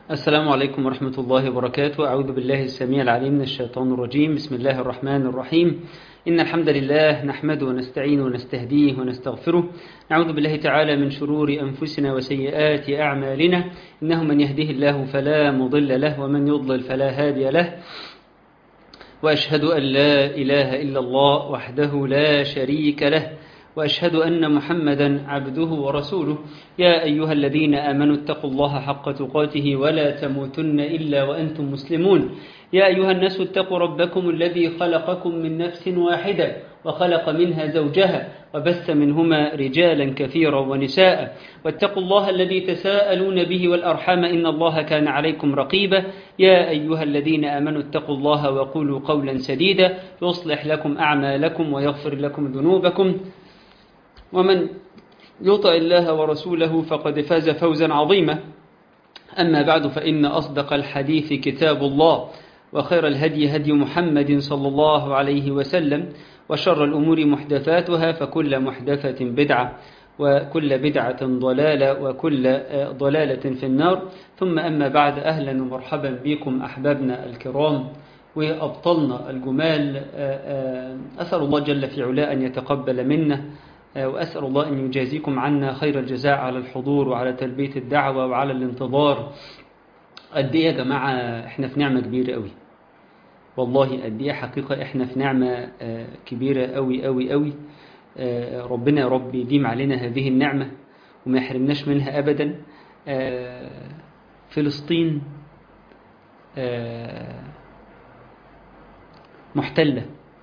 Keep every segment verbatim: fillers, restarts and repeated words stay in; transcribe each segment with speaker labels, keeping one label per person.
Speaker 1: السلام عليكم ورحمة الله وبركاته. أعوذ بالله السميع العليم من الشيطان الرجيم. بسم الله الرحمن الرحيم. إن الحمد لله نحمده ونستعينه ونستهديه ونستغفره. نعوذ بالله تعالى من شرور أنفسنا وسيئات أعمالنا، إنه من يهده الله فلا مضل له ومن يضلل فلا هادي له. وأشهد أن لا إله إلا الله وحده لا شريك له، وأشهد أن محمدا عبده ورسوله. يا أيها الذين آمنوا اتقوا الله حق تقاته ولا تموتن إلا وأنتم مسلمون. يا أيها الناس اتقوا ربكم الذي خلقكم من نفس واحدة وخلق منها زوجها وبث منهما رجالا كثيرا ونساء، واتقوا الله الذي تساءلون به والأرحام إن الله كان عليكم رقيبا. يا أيها الذين آمنوا اتقوا الله وقولوا قولا سديدا يصلح لكم أعمالكم ويغفر لكم ذنوبكم، ومن يطع الله ورسوله فقد فاز فوزا عظيما. أما بعد، فإن أصدق الحديث كتاب الله، وخير الهدي هدي محمد صلى الله عليه وسلم، وشر الأمور محدثاتها، فكل محدثة بدعة وكل بدعة ضلالة وكل ضلالة في النار. ثم أما بعد، أهلا ومرحبا بكم أحبابنا الكرام وأبطلنا الجمال. أسأل الله جل في علاه أن يتقبل منا، وأسأل الله أن يجازيكم عنا خير الجزاء على الحضور وعلى تلبية الدعوة وعلى الانتظار. قد إيه يا جماعة إحنا في نعمة كبيرة قوي، والله قد إيه حقيقة إحنا في نعمة كبيرة قوي قوي قوي. ربنا يا رب يديم علينا هذه النعمة وما يحرمناش منها أبدا. فلسطين محتلة،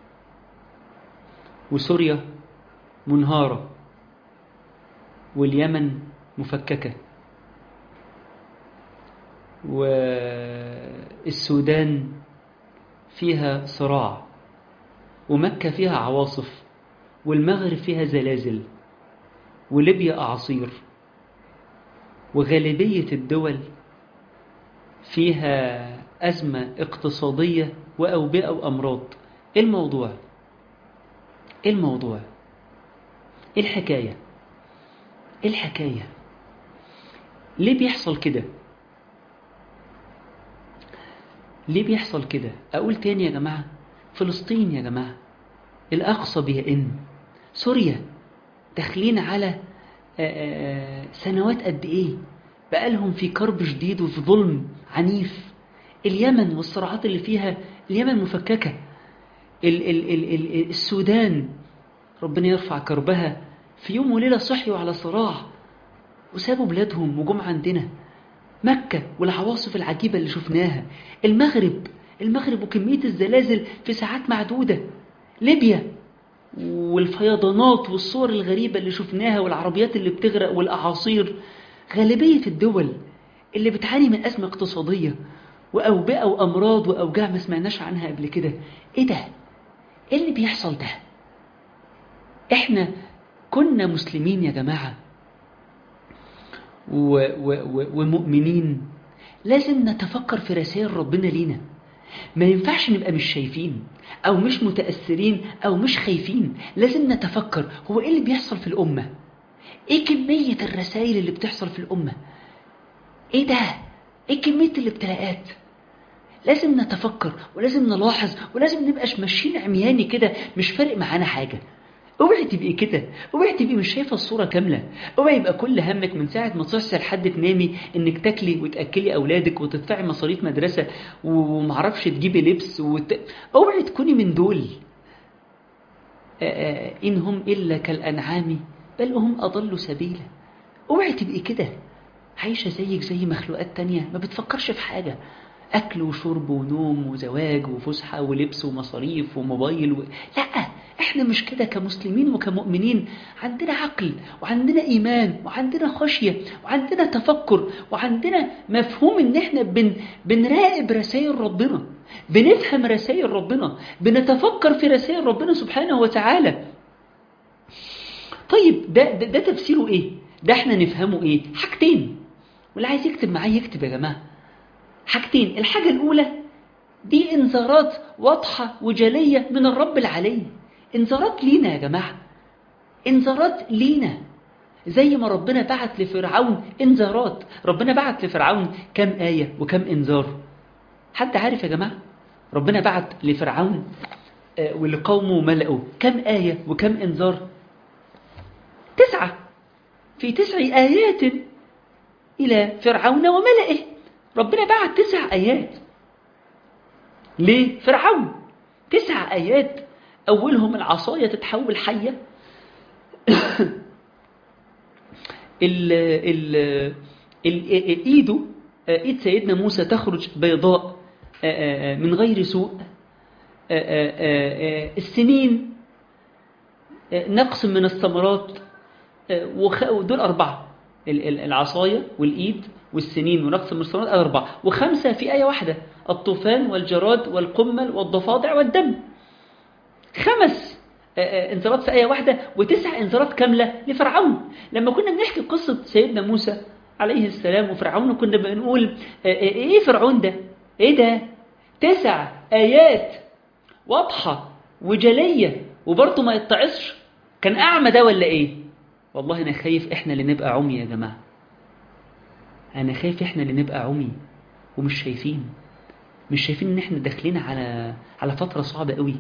Speaker 1: وسوريا منهارة، واليمن مفككة، والسودان فيها صراع، ومكة فيها عواصف، والمغرب فيها زلازل، وليبيا أعاصير، وغالبية الدول فيها أزمة اقتصادية وأوبئة وأمراض. إيه الموضوع؟ إيه الموضوع؟ إيه الحكاية؟ إيه الحكاية؟ ليه بيحصل كده؟ ليه بيحصل كده؟ أقول تاني يا جماعة، فلسطين يا جماعة، الأقصى بيئن، سوريا داخلين على سنوات قد إيه بقالهم في كرب شديد وفي ظلم عنيف. اليمن والصراعات اللي فيها، اليمن مفككة. ال ال ال ال السودان ربنا يرفع كربها، في يوم وليلة صحيوا على صراع وسابوا بلادهم وجم عندنا. مكة والعواصف العجيبة اللي شفناها. المغرب المغرب وكمية الزلازل في ساعات معدودة. ليبيا والفيضانات والصور الغريبة اللي شفناها، والعربيات اللي بتغرق والأعاصير. غالبية الدول اللي بتعاني من أزمة اقتصادية وأوبئة وأمراض وأوجاع ما سمعناش عنها قبل كده. إيه ده؟ إيه اللي بيحصل ده؟ إحنا كنا مسلمين يا جماعة و و و ومؤمنين، لازم نتفكر في رسائل ربنا لينا. ما ينفعش نبقى مش شايفين أو مش متأثرين أو مش خايفين. لازم نتفكر هو إيه اللي بيحصل في الأمة، إيه كمية الرسائل اللي بتحصل في الأمة، إيه ده، إيه كمية الابتلاءات. لازم نتفكر ولازم نلاحظ، ولازم نبقاش ماشيين عمياني كده مش فارق معانا حاجة. اوعي تبقي كده، اوعي تبقي مش شايفه الصوره كامله. اوعي يبقى كل همك من ساعه ما تصحي لحد تنامي انك تاكلي وتاكلي اولادك وتدفعي مصاريف مدرسه ومعرفش تجيبي لبس وت... اوعي تكوني من دول. ان هم الا كالانعام بل هم اضلوا سبيلا. اوعي تبقي كده عايشه زيك زي مخلوقات تانية ما بتفكرش في حاجه، أكل وشرب ونوم وزواج وفسحة ولبس ومصاريف وموبايل و... لا، إحنا مش كده كمسلمين وكمؤمنين. عندنا عقل وعندنا إيمان وعندنا خشية وعندنا تفكر وعندنا مفهوم إن إحنا بن... بنراقب رسائل ربنا، بنفهم رسائل ربنا، بنتفكر في رسائل ربنا سبحانه وتعالى. طيب ده, ده, ده تفسيره إيه؟ ده إحنا نفهمه إيه؟ حاجتين، واللي عايز يكتب معايا يكتب يا جماعة. حاجتين. الحاجة الأولى دي إنذارات واضحة وجلية من الرب العلي. إنذارات لينا يا جماعة، إنذارات لينا. زي ما ربنا بعت لفرعون انذارات. ربنا بعت لفرعون كم آية وكم انذار؟ حد عارف يا جماعة؟ ربنا بعت لفرعون ولقومه ملأوا كم آية وكم انذار؟ تسعة. في تسع آيات إلى فرعون وملئه. ربنا بعت تسع آيات لفرعون. تسع آيات أولهم العصاية تتحول حية. ال ال ال إيده، إيد سيدنا موسى تخرج بيضاء من غير سوء. السنين نقص من الثمرات، ودول أربعة: العصاية والإيد والسنين ونقص من الثمرات، أربعة. وخمسة في آية واحدة: الطوفان والجراد والقمل والضفادع والدم. خمس انذارات في آية واحدة، وتسع انذارات كاملة لفرعون. لما كنا بنحكي قصة سيدنا موسى عليه السلام وفرعون كنا بنقول ايه فرعون ده؟ ايه ده؟ تسع آيات واضحة وجلية وبرضه ما يتعصش. كان أعمى ده ولا ايه؟ والله أنا خايف إحنا اللي نبقى عمي يا جماعة. أنا خايف إحنا اللي نبقى عمي ومش شايفين مش شايفين إن إحنا داخلين على على فترة صعبة قوي.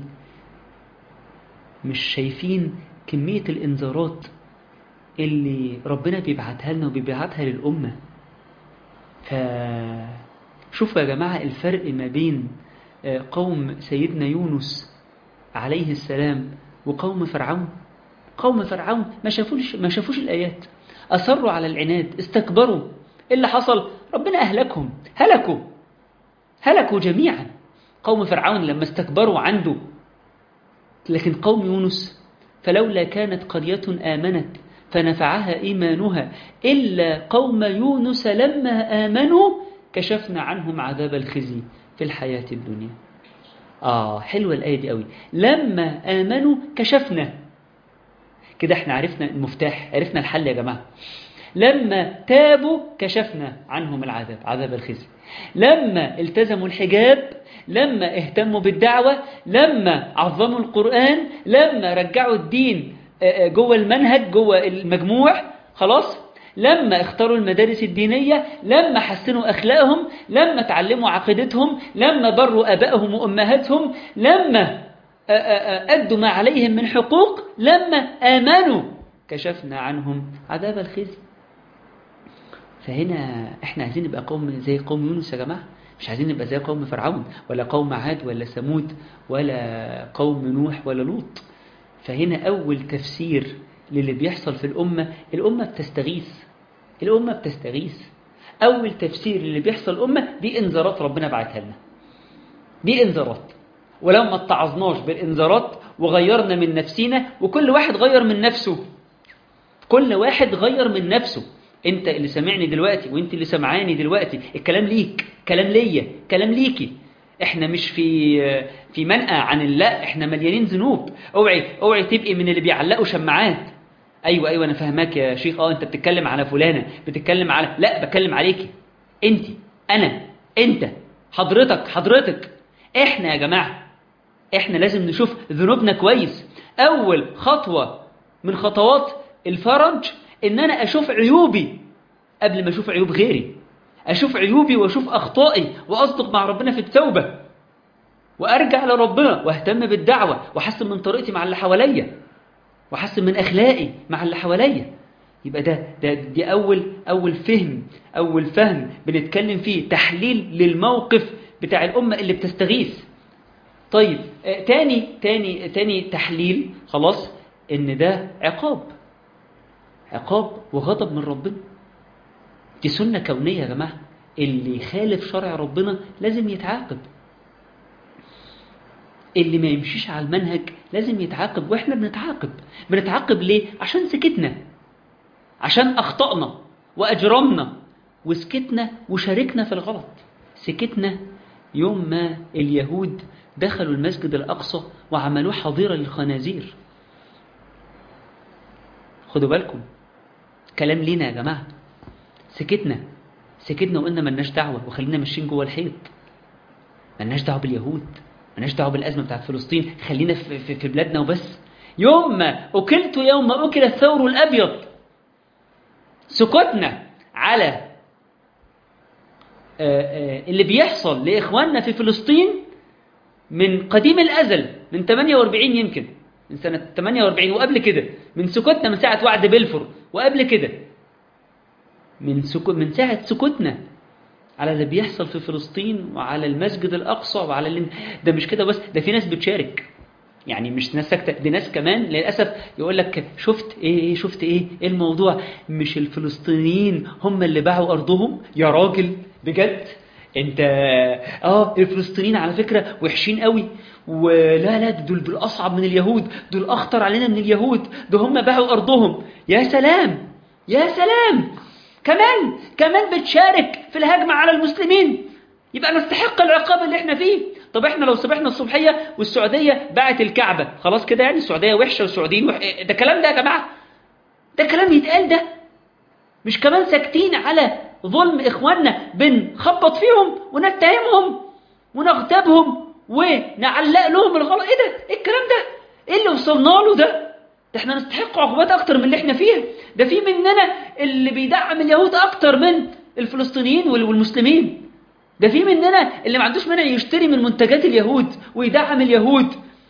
Speaker 1: مش شايفين كمية الإنذارات اللي ربنا بيبعتها لنا وبيبعتها للأمة. فشوفوا يا جماعة الفرق ما بين قوم سيدنا يونس عليه السلام وقوم فرعون. قوم فرعون ما شافوش ما شافوش الآيات، أصروا على العناد، استكبروا. إيه اللي حصل؟ ربنا أهلكهم، هلكوا هلكوا جميعا. قوم فرعون لما استكبروا عنده. لكن قوم يونس: فلولا كانت قرية آمنت فنفعها إيمانها إلا قوم يونس لما آمنوا كشفنا عنهم عذاب الخزي في الحياة الدنيا. آه حلوة الآية دي قوي. لما آمنوا كشفنا. كده احنا عرفنا المفتاح، عرفنا الحل يا جماعة. لما تابوا كشفنا عنهم العذاب، عذاب الخزي. لما التزموا الحجاب، لما اهتموا بالدعوة، لما عظموا القرآن، لما رجعوا الدين جوه المنهج جوه المجموع، خلاص. لما اختاروا المدارس الدينية، لما حسنوا أخلاقهم، لما تعلموا عقيدتهم، لما بروا أبائهم وأمهاتهم، لما أدوا ما عليهم من حقوق، لما آمنوا كشفنا عنهم عذاب الخزي. فهنا احنا عايزين نبقى قوم زي قوم يونس يا جماعة. مش عايزين نبقى زي قوم فرعون ولا قوم عاد ولا ثمود ولا قوم نوح ولا لوط. فهنا أول تفسير للي بيحصل في الأمة، الأمة بتستغيث. الأمة بتستغيث. أول تفسير للي بيحصل الأمة دي إنذارات ربنا بعتها لنا. دي إنذارات. ولما اتعظناش بالإنذارات وغيرنا من نفسنا، وكل واحد غير من نفسه. كل واحد غير من نفسه. انت اللي سمعني دلوقتي وانت اللي سمعاني دلوقتي، الكلام ليك، كلام ليا، كلام ليكي. احنا مش في في منأى عن الله، احنا مليانين ذنوب. اوعي اوعي تبقي من اللي بيعلقوا شماعات. ايوه ايوه انا فاهماك يا شيخ. اه انت بتتكلم على فلانه، بتتكلم على، لا بتكلم عليكي انت، انا، انت، حضرتك حضرتك. احنا يا جماعه احنا لازم نشوف ذنوبنا كويس. اول خطوه من خطوات الفرج ان انا اشوف عيوبي قبل ما اشوف عيوب غيري. اشوف عيوبي واشوف اخطائي واصدق مع ربنا في التوبه، وارجع لربنا واهتم بالدعوه واحسن من طريقتي مع اللي حواليا، واحسن من اخلاقي مع اللي حواليا. يبقى ده, ده دي اول اول فهم اول فهم بنتكلم فيه، تحليل للموقف بتاع الامه اللي بتستغيث. طيب آه تاني تاني تاني تحليل، خلاص، ان ده عقاب عقاب وغضب من ربنا. دي سنة كونية يا جماعة. اللي يخالف شرع ربنا لازم يتعاقب. اللي ما يمشيش على المنهج لازم يتعاقب. واحنا بنتعاقب بنتعاقب ليه؟ عشان سكتنا، عشان أخطأنا وأجرمنا وسكتنا وشاركنا في الغلط. سكتنا يوم ما اليهود دخلوا المسجد الأقصى وعملوه حظيرة للخنازير. خدوا بالكم، كلام لينا يا جماعة. سكتنا سكتنا وقلنا ملناش دعوة وخلينا ماشيين جوه الحيط. ملناش دعوة باليهود، ملناش دعوة بالأزمة بتاعت فلسطين، خلينا في, في, في بلادنا وبس. يوم ما أكلت يوم ما أكل الثور الأبيض، سكوتنا على اللي بيحصل لإخواننا في فلسطين من قديم الأزل، من ثمانية وأربعين يمكن، من سنة ثمانية وأربعين وقبل كده، من سكوتنا من ساعة وعد بلفور وقبل كده، من سكو من ساعة سكوتنا على اللي بيحصل في فلسطين وعلى المسجد الأقصى وعلى اللي... ده مش كده بس، ده في ناس بتشارك، يعني مش ناس ساكتة، دي ناس كمان للأسف يقول لك شفت إيه شفت إيه إيه الموضوع، مش الفلسطينيين هم اللي باعوا أرضهم يا راجل بجد انت. اه الفلسطينيين على فكرة وحشين قوي، ولا لا دول دول أصعب من اليهود، دول أخطر علينا من اليهود، ده هم باعوا أرضهم. يا سلام يا سلام، كمان كمان بتشارك في الهجمة على المسلمين، يبقى نستحق العقاب اللي احنا فيه. طب احنا لو صبحنا الصبحية والسعودية باعت الكعبة خلاص كده يعني السعودية وحشة والسعوديين وح... ده كلام ده يا جماعة، ده كلام يتقال ده؟ مش كمان ساكتين على ظلم إخواننا، بنخبط فيهم ونتهمهم ونغتابهم ونعلق لهم الغلط؟ ايه ده؟ ايه الكلام ده؟ ايه اللي وصلنا له ده؟ ده احنا نستحق عقوبات اكتر من اللي احنا فيها. ده في مننا اللي بيدعم اليهود اكتر من الفلسطينيين والمسلمين. ده في مننا اللي ما عندوش مانع يشتري من منتجات اليهود ويدعم اليهود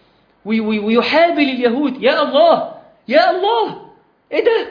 Speaker 1: ويحابل اليهود. يا الله يا الله، ايه ده؟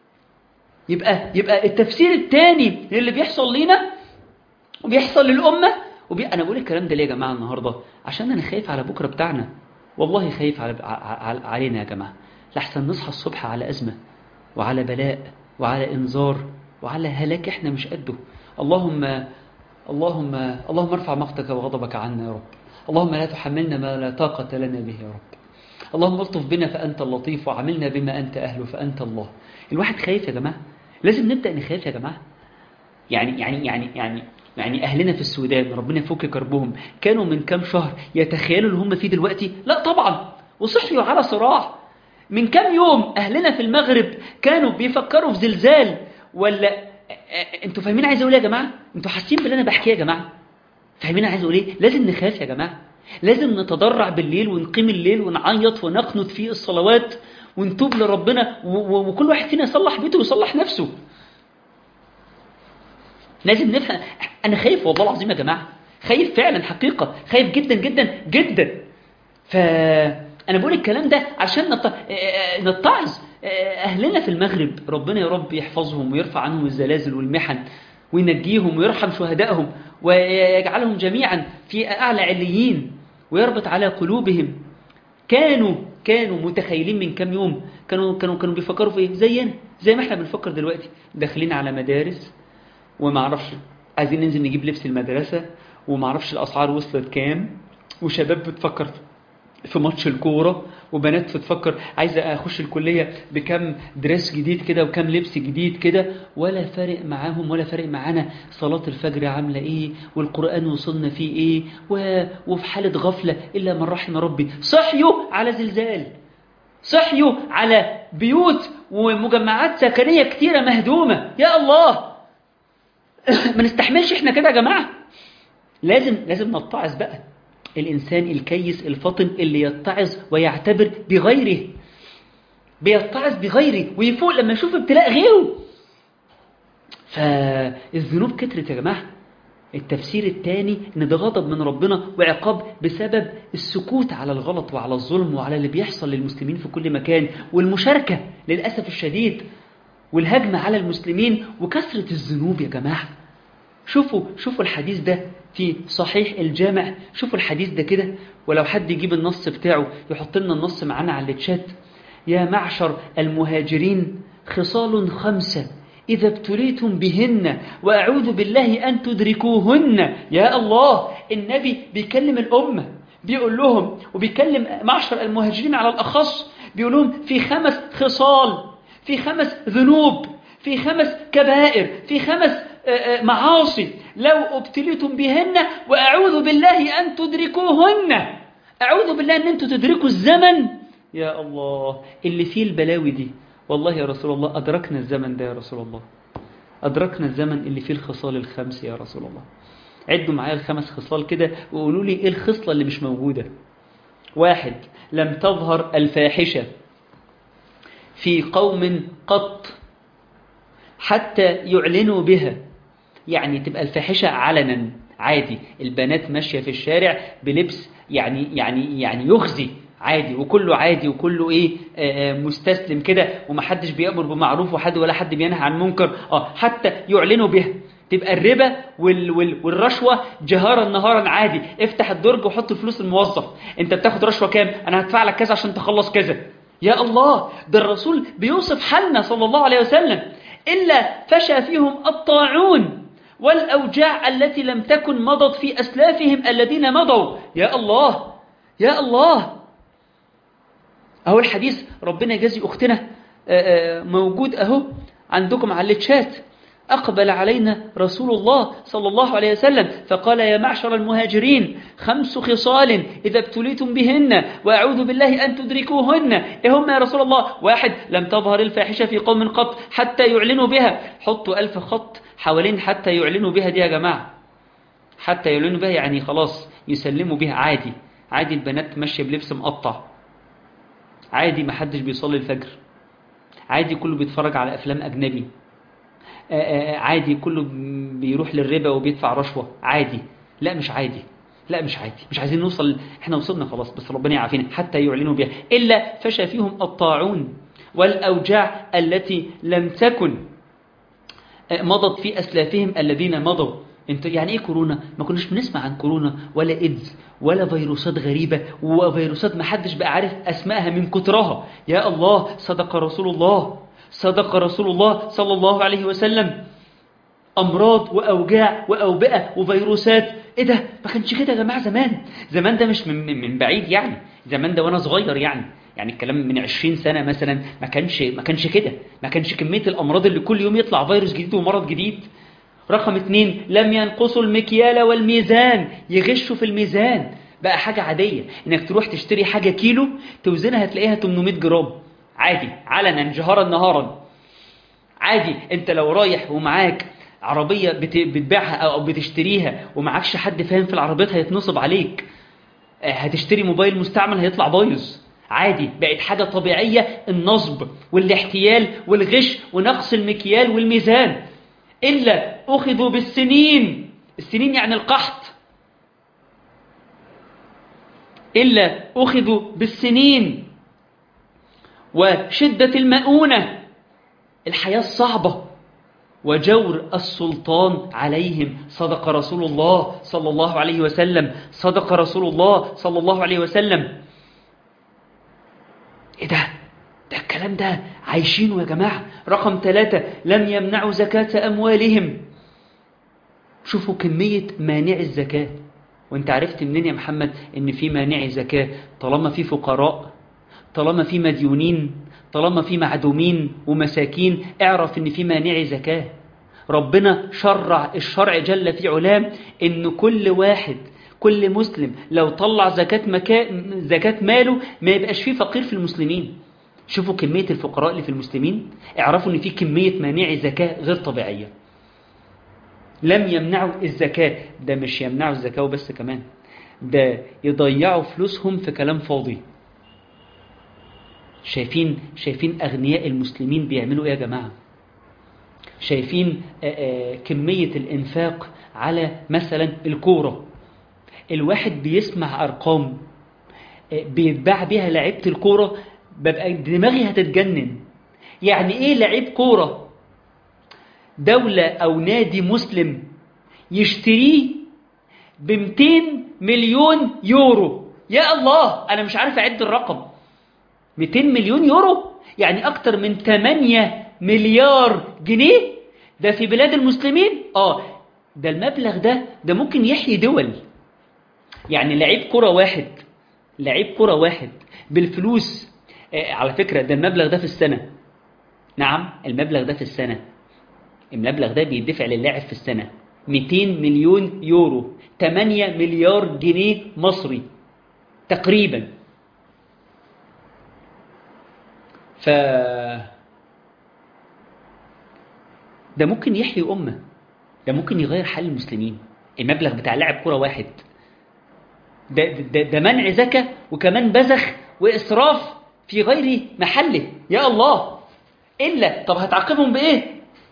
Speaker 1: يبقى يبقى التفسير الثاني اللي بيحصل لينا وبيحصل للأمة وبي... أنا بقول الكلام ده ليه يا جماعة النهاردة؟ عشان أنا خايف على بكرة بتاعنا، والله خايف على... على... علينا يا جماعة، لحسن نصحى الصبح على أزمة وعلى بلاء وعلى إنذار وعلى هلاك إحنا مش قده. اللهم اللهم اللهم ارفع مقتك وغضبك عنا يا رب، اللهم لا تحملنا ما لا طاقة لنا به يا رب، اللهم الطف بنا فأنت اللطيف وعملنا بما أنت أهله فأنت الله. الواحد خايف يا جماعة، لازم نبدأ نخاف يا جماعة. يعني يعني يعني يعني يعني أهلنا في السودان ربنا يفك كربهم كانوا من كام شهر يتخيلوا اللي هم فيه دلوقتي؟ لا طبعا، وصحيوا على صراع. من كام يوم أهلنا في المغرب كانوا بيفكروا في زلزال ولا؟ انتوا فاهمين عايز اقول ايه يا جماعة؟ انتوا حاسين باللي انا بحكيه يا جماعة؟ فاهمين عايز اقول ايه؟ لازم نخاف يا جماعة، لازم نتضرع بالليل ونقيم الليل ونعيط ونقنط في الصلوات ونتوب لربنا، وكل واحد فينا يصلح بيته ويصلح نفسه. لازم نفهم. انا خايف والله العظيم يا جماعة، خايف فعلا حقيقة، خايف جدا جدا جدا. فانا بقول الكلام ده عشان نتعظ اهلنا في المغرب، ربنا يا رب يحفظهم ويرفع عنهم الزلازل والمحن وينجيهم ويرحم شهدائهم ويجعلهم جميعا في اعلى عليين ويربط على قلوبهم. كانوا كانوا متخيلين من كام يوم، كانوا كانوا كانوا بيفكروا في ايه؟ زينا زي ما احنا بنفكر دلوقتي، داخلين على مدارس وما اعرفش عايزين ننزل نجيب لبس المدرسة وما اعرفش الاسعار وصلت كام، وشباب بتفكر في ماتش الكورة، وبنات بتفكر عايزة اخش الكلية بكم دريس جديد كده وكم لبس جديد كده، ولا فارق معاهم ولا فارق معانا صلاة الفجر عاملة ايه والقرآن وصلنا فيه ايه، وفي حالة غفلة الا من رحم ربي. صحيوا على زلزال، صحيوا على بيوت ومجمعات سكنية كتيرة مهدومة. يا الله، ما نستحملش احنا كده يا جماعة. لازم لازم نتعظ بقى، الإنسان الكيس الفطن اللي يتعظ ويعتبر بغيره، بيتعظ بغيره ويفوق لما يشوف ابتلاء غيره. فالذنوب كترت يا جماعة. التفسير الثاني ان ده غضب من ربنا وعقاب بسبب السكوت على الغلط وعلى الظلم وعلى اللي بيحصل للمسلمين في كل مكان، والمشاركة للأسف الشديد والهجمة على المسلمين وكثرة الذنوب يا جماعة. شوفوا شوفوا الحديث ده في صحيح الجامع، شوفوا الحديث ده كده، ولو حد يجيب النص بتاعه يحط لنا النص معانا على الشات. يا معشر المهاجرين خصال خمسة إذا ابتليتم بهن وأعوذ بالله أن تدركوهن. يا الله، النبي بيكلم الأمة بيقول لهم، وبيكلم معشر المهاجرين على الأخص، بيقول لهم في خمس خصال، في خمس ذنوب، في خمس كبائر، في خمس معاصي لو ابتليتم بهن وأعوذ بالله أن تدركوهن. أعوذ بالله أن أنتم تدركوا الزمن يا الله اللي فيه البلاوي دي. والله يا رسول الله أدركنا الزمن ده يا رسول الله، أدركنا الزمن اللي فيه الخصال الخمس يا رسول الله. عدوا معايا الخمس خصال كده وقولوا لي إيه الخصلة اللي مش موجودة. واحد، لم تظهر الفاحشة في قوم قط حتى يعلنوا بها، يعني تبقى الفاحشة علنا عادي، البنات ماشية في الشارع بلبس يعني يعني يعني يخزي عادي، وكله عادي، وكله ايه آه مستسلم كده، ومحدش بيأمر بمعروف وحد ولا حد بينهى عن منكر. اه حتى يعلنوا بها، تبقى الربا وال وال والرشوة جهارا نهارا عادي، افتح الدرج وحط فلوس الموظف، انت بتاخد رشوة كام؟ انا هدفع لك كذا عشان تخلص كذا. يا الله، ده الرسول بيوصف حالنا صلى الله عليه وسلم، إلا فشى فيهم الطاعون والأوجاع التي لم تكن مضت في أسلافهم الذين مضوا. يا الله يا الله. أهو الحديث ربنا يجزي أختنا موجود أهو عندكم على الشات. أقبل علينا رسول الله صلى الله عليه وسلم فقال: يا معشر المهاجرين، خمس خصال إذا ابتليتم بهن وأعوذ بالله أن تدركوهن. إيه هم يا رسول الله؟ واحد: لم تظهر الفاحشة في قوم قط حتى يعلنوا بها. حطوا ألف خط حوالين حتى يعلنوا بها دي يا جماعة. حتى يعلنوا بها يعني خلاص يسلموا بها عادي. عادي البنات ماشية بلبس مقطع عادي، ما حدش بيصلي الفجر عادي، كله بيتفرج على أفلام أجنبي عادي، كله بيروح للربا وبيدفع رشوة عادي. لا مش عادي، لا مش عادي، مش عايزين نوصل، احنا وصلنا خلاص، بس ربنا يعافينا. حتى يعلنوا بها إلا فشى فيهم الطاعون والأوجاع التي لم تكن مضت في أسلافهم الذين مضوا. انت يعني ايه كورونا؟ ما كناش بنسمع عن كورونا ولا ايدز ولا فيروسات غريبة وفيروسات ما حدش بقى عارف اسمائها من كترها. يا الله، صدق رسول الله، صدق رسول الله صلى الله عليه وسلم. أمراض وأوجاع وأوبئة وفيروسات، إيه ده؟ ما كانش كده يا جماعة زمان. زمان ده مش من, من بعيد يعني، زمان ده وأنا صغير يعني يعني الكلام من عشرين سنة مثلا، ما كانش ما كانش كده، ما كانش كمية الأمراض اللي كل يوم يطلع فيروس جديد ومرض جديد. رقم اتنين: لم ينقصوا المكيال والميزان، يغشوا في الميزان. بقى حاجة عادية إنك تروح تشتري حاجة كيلو توزنها هتلاقيها ثمانمائة جرام عادي، علنا جهارا نهارا عادي. انت لو رايح ومعاك عربية بتبيعها أو بتشتريها ومعكش حد فاهم في العربيات هيتنصب عليك. هتشتري موبايل مستعمل هيطلع بايظ عادي. بقت حاجة طبيعية النصب والاحتيال والغش ونقص المكيال والميزان. إلا أخذوا بالسنين، السنين يعني القحط، إلا أخذوا بالسنين وشدة المؤونة، الحياة الصعبة، وجور السلطان عليهم. صدق رسول الله صلى الله عليه وسلم، صدق رسول الله صلى الله عليه وسلم. إيه ده؟ ده الكلام ده عايشينه يا جماعة. رقم ثلاثة: لم يمنعوا زكاة أموالهم. شوفوا كمية مانع الزكاة. وانت عرفت منين يا محمد ان في مانع زكاة؟ طالما في فقراء، طالما في مديونين، طالما في معدومين ومساكين، اعرف ان في مانع زكاة. ربنا شرع الشرع جل في علام ان كل واحد، كل مسلم لو طلع زكاة مكا... زكاة ماله ما يبقاش فيه فقير في المسلمين. شوفوا كمية الفقراء اللي في المسلمين، اعرفوا ان في كمية مانع زكاة غير طبيعية. لم يمنعوا الزكاة، ده مش يمنعوا الزكاة وبس، كمان ده يضيعوا فلوسهم في كلام فاضي. شايفين شايفين أغنياء المسلمين بيعملوا إيه يا جماعة؟ شايفين آآ آآ كمية الإنفاق على مثلا الكورة. الواحد بيسمع أرقام بيتباع بيها لعيبة الكورة، ببقى دماغي هتتجنن. يعني إيه لعيب كورة دولة أو نادي مسلم يشتريه بمتين مليون يورو؟ يا الله، أنا مش عارف أعد الرقم. مئتين مليون يورو يعني أكتر من ثمانية مليار جنيه. ده في بلاد المسلمين. آه ده المبلغ ده ده ممكن يحيي دول. يعني لعيب كرة واحد، لعيب كرة واحد بالفلوس. آه على فكرة ده المبلغ ده في السنة. نعم المبلغ ده في السنة، المبلغ ده بيدفع للاعب في السنة مئتين مليون يورو، ثمانية مليار جنيه مصري تقريبا. ف ده ممكن يحيي أمة، ده ممكن يغير حال المسلمين. المبلغ بتاع لاعب كرة واحد ده, ده, ده منع زكاة وكمان بذخ وإسراف في غير محله. يا الله. إلا طب هتعاقبهم بإيه؟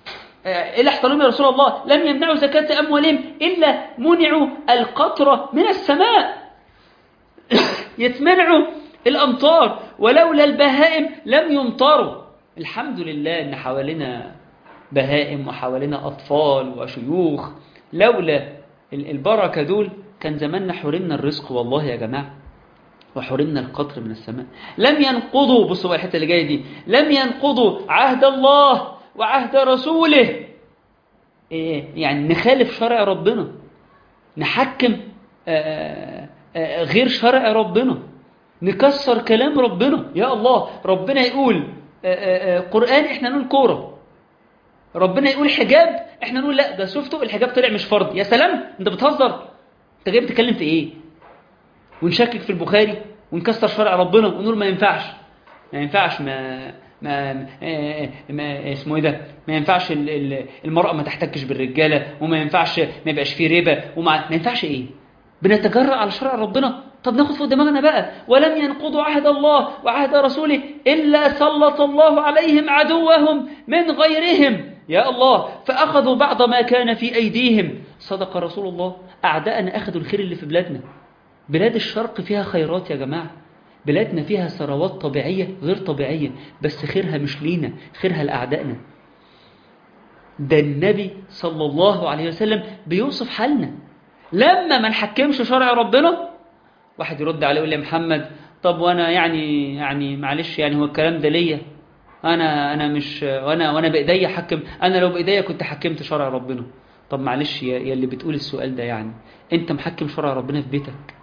Speaker 1: إيه اللي حصل لهم يا رسول الله؟ لم يمنعوا زكاة أموالهم إلا منعوا القطرة من السماء. يتمنعوا الأمطار، ولولا البهائم لم يمطروا. الحمد لله إن حوالينا بهائم وحوالينا أطفال وشيوخ. لولا البركة دول كان زماننا حرمنا الرزق والله يا جماعة، وحرمنا القطر من السماء. لم ينقضوا، بصوا بقى الحتة اللي جاية دي، لم ينقضوا عهد الله وعهد رسوله. إيه يعني؟ نخالف شرع ربنا، نحكم آآ آآ غير شرع ربنا، نكسر كلام ربنا. يا الله، ربنا يقول آآ آآ قرآن احنا نقول كورة، ربنا يقول حجاب احنا نقول لا ده شفتوا الحجاب طلع مش فرض. يا سلام، انت بتهزر، انت جاي بتتكلم في ايه؟ ونشكك في البخاري ونكسر شرع ربنا ونقول ما ينفعش ما ينفعش ما ما, ما اسمه ايه ده، ما ينفعش المرأة ما تحتكش بالرجالة، وما ينفعش ما يبقاش فيه ربا، وما ما ينفعش ايه؟ بنتجرأ على شرع ربنا. طب ناخد فوق دماغنا بقى. ولم ينقضوا عهد الله وعهد رسوله إلا سلط الله عليهم عدوهم من غيرهم. يا الله، فأخذوا بعض ما كان في أيديهم. صدق رسول الله. أعداءنا أخذوا الخير اللي في بلادنا. بلاد الشرق فيها خيرات يا جماعة، بلادنا فيها ثروات طبيعية غير طبيعية، بس خيرها مش لينا، خيرها لأعدائنا. ده النبي صلى الله عليه وسلم بيوصف حالنا لما ما نحكمش شرع ربنا. واحد يرد عليه يقول لي محمد، طب وانا يعني يعني معلش، يعني هو الكلام ده ليا انا انا مش وانا وانا بايديا حكم، انا لو بايديا كنت حكمت شرع ربنا. طب معلش يا, يا اللي بتقول السؤال ده، يعني انت محكم شرع ربنا في بيتك؟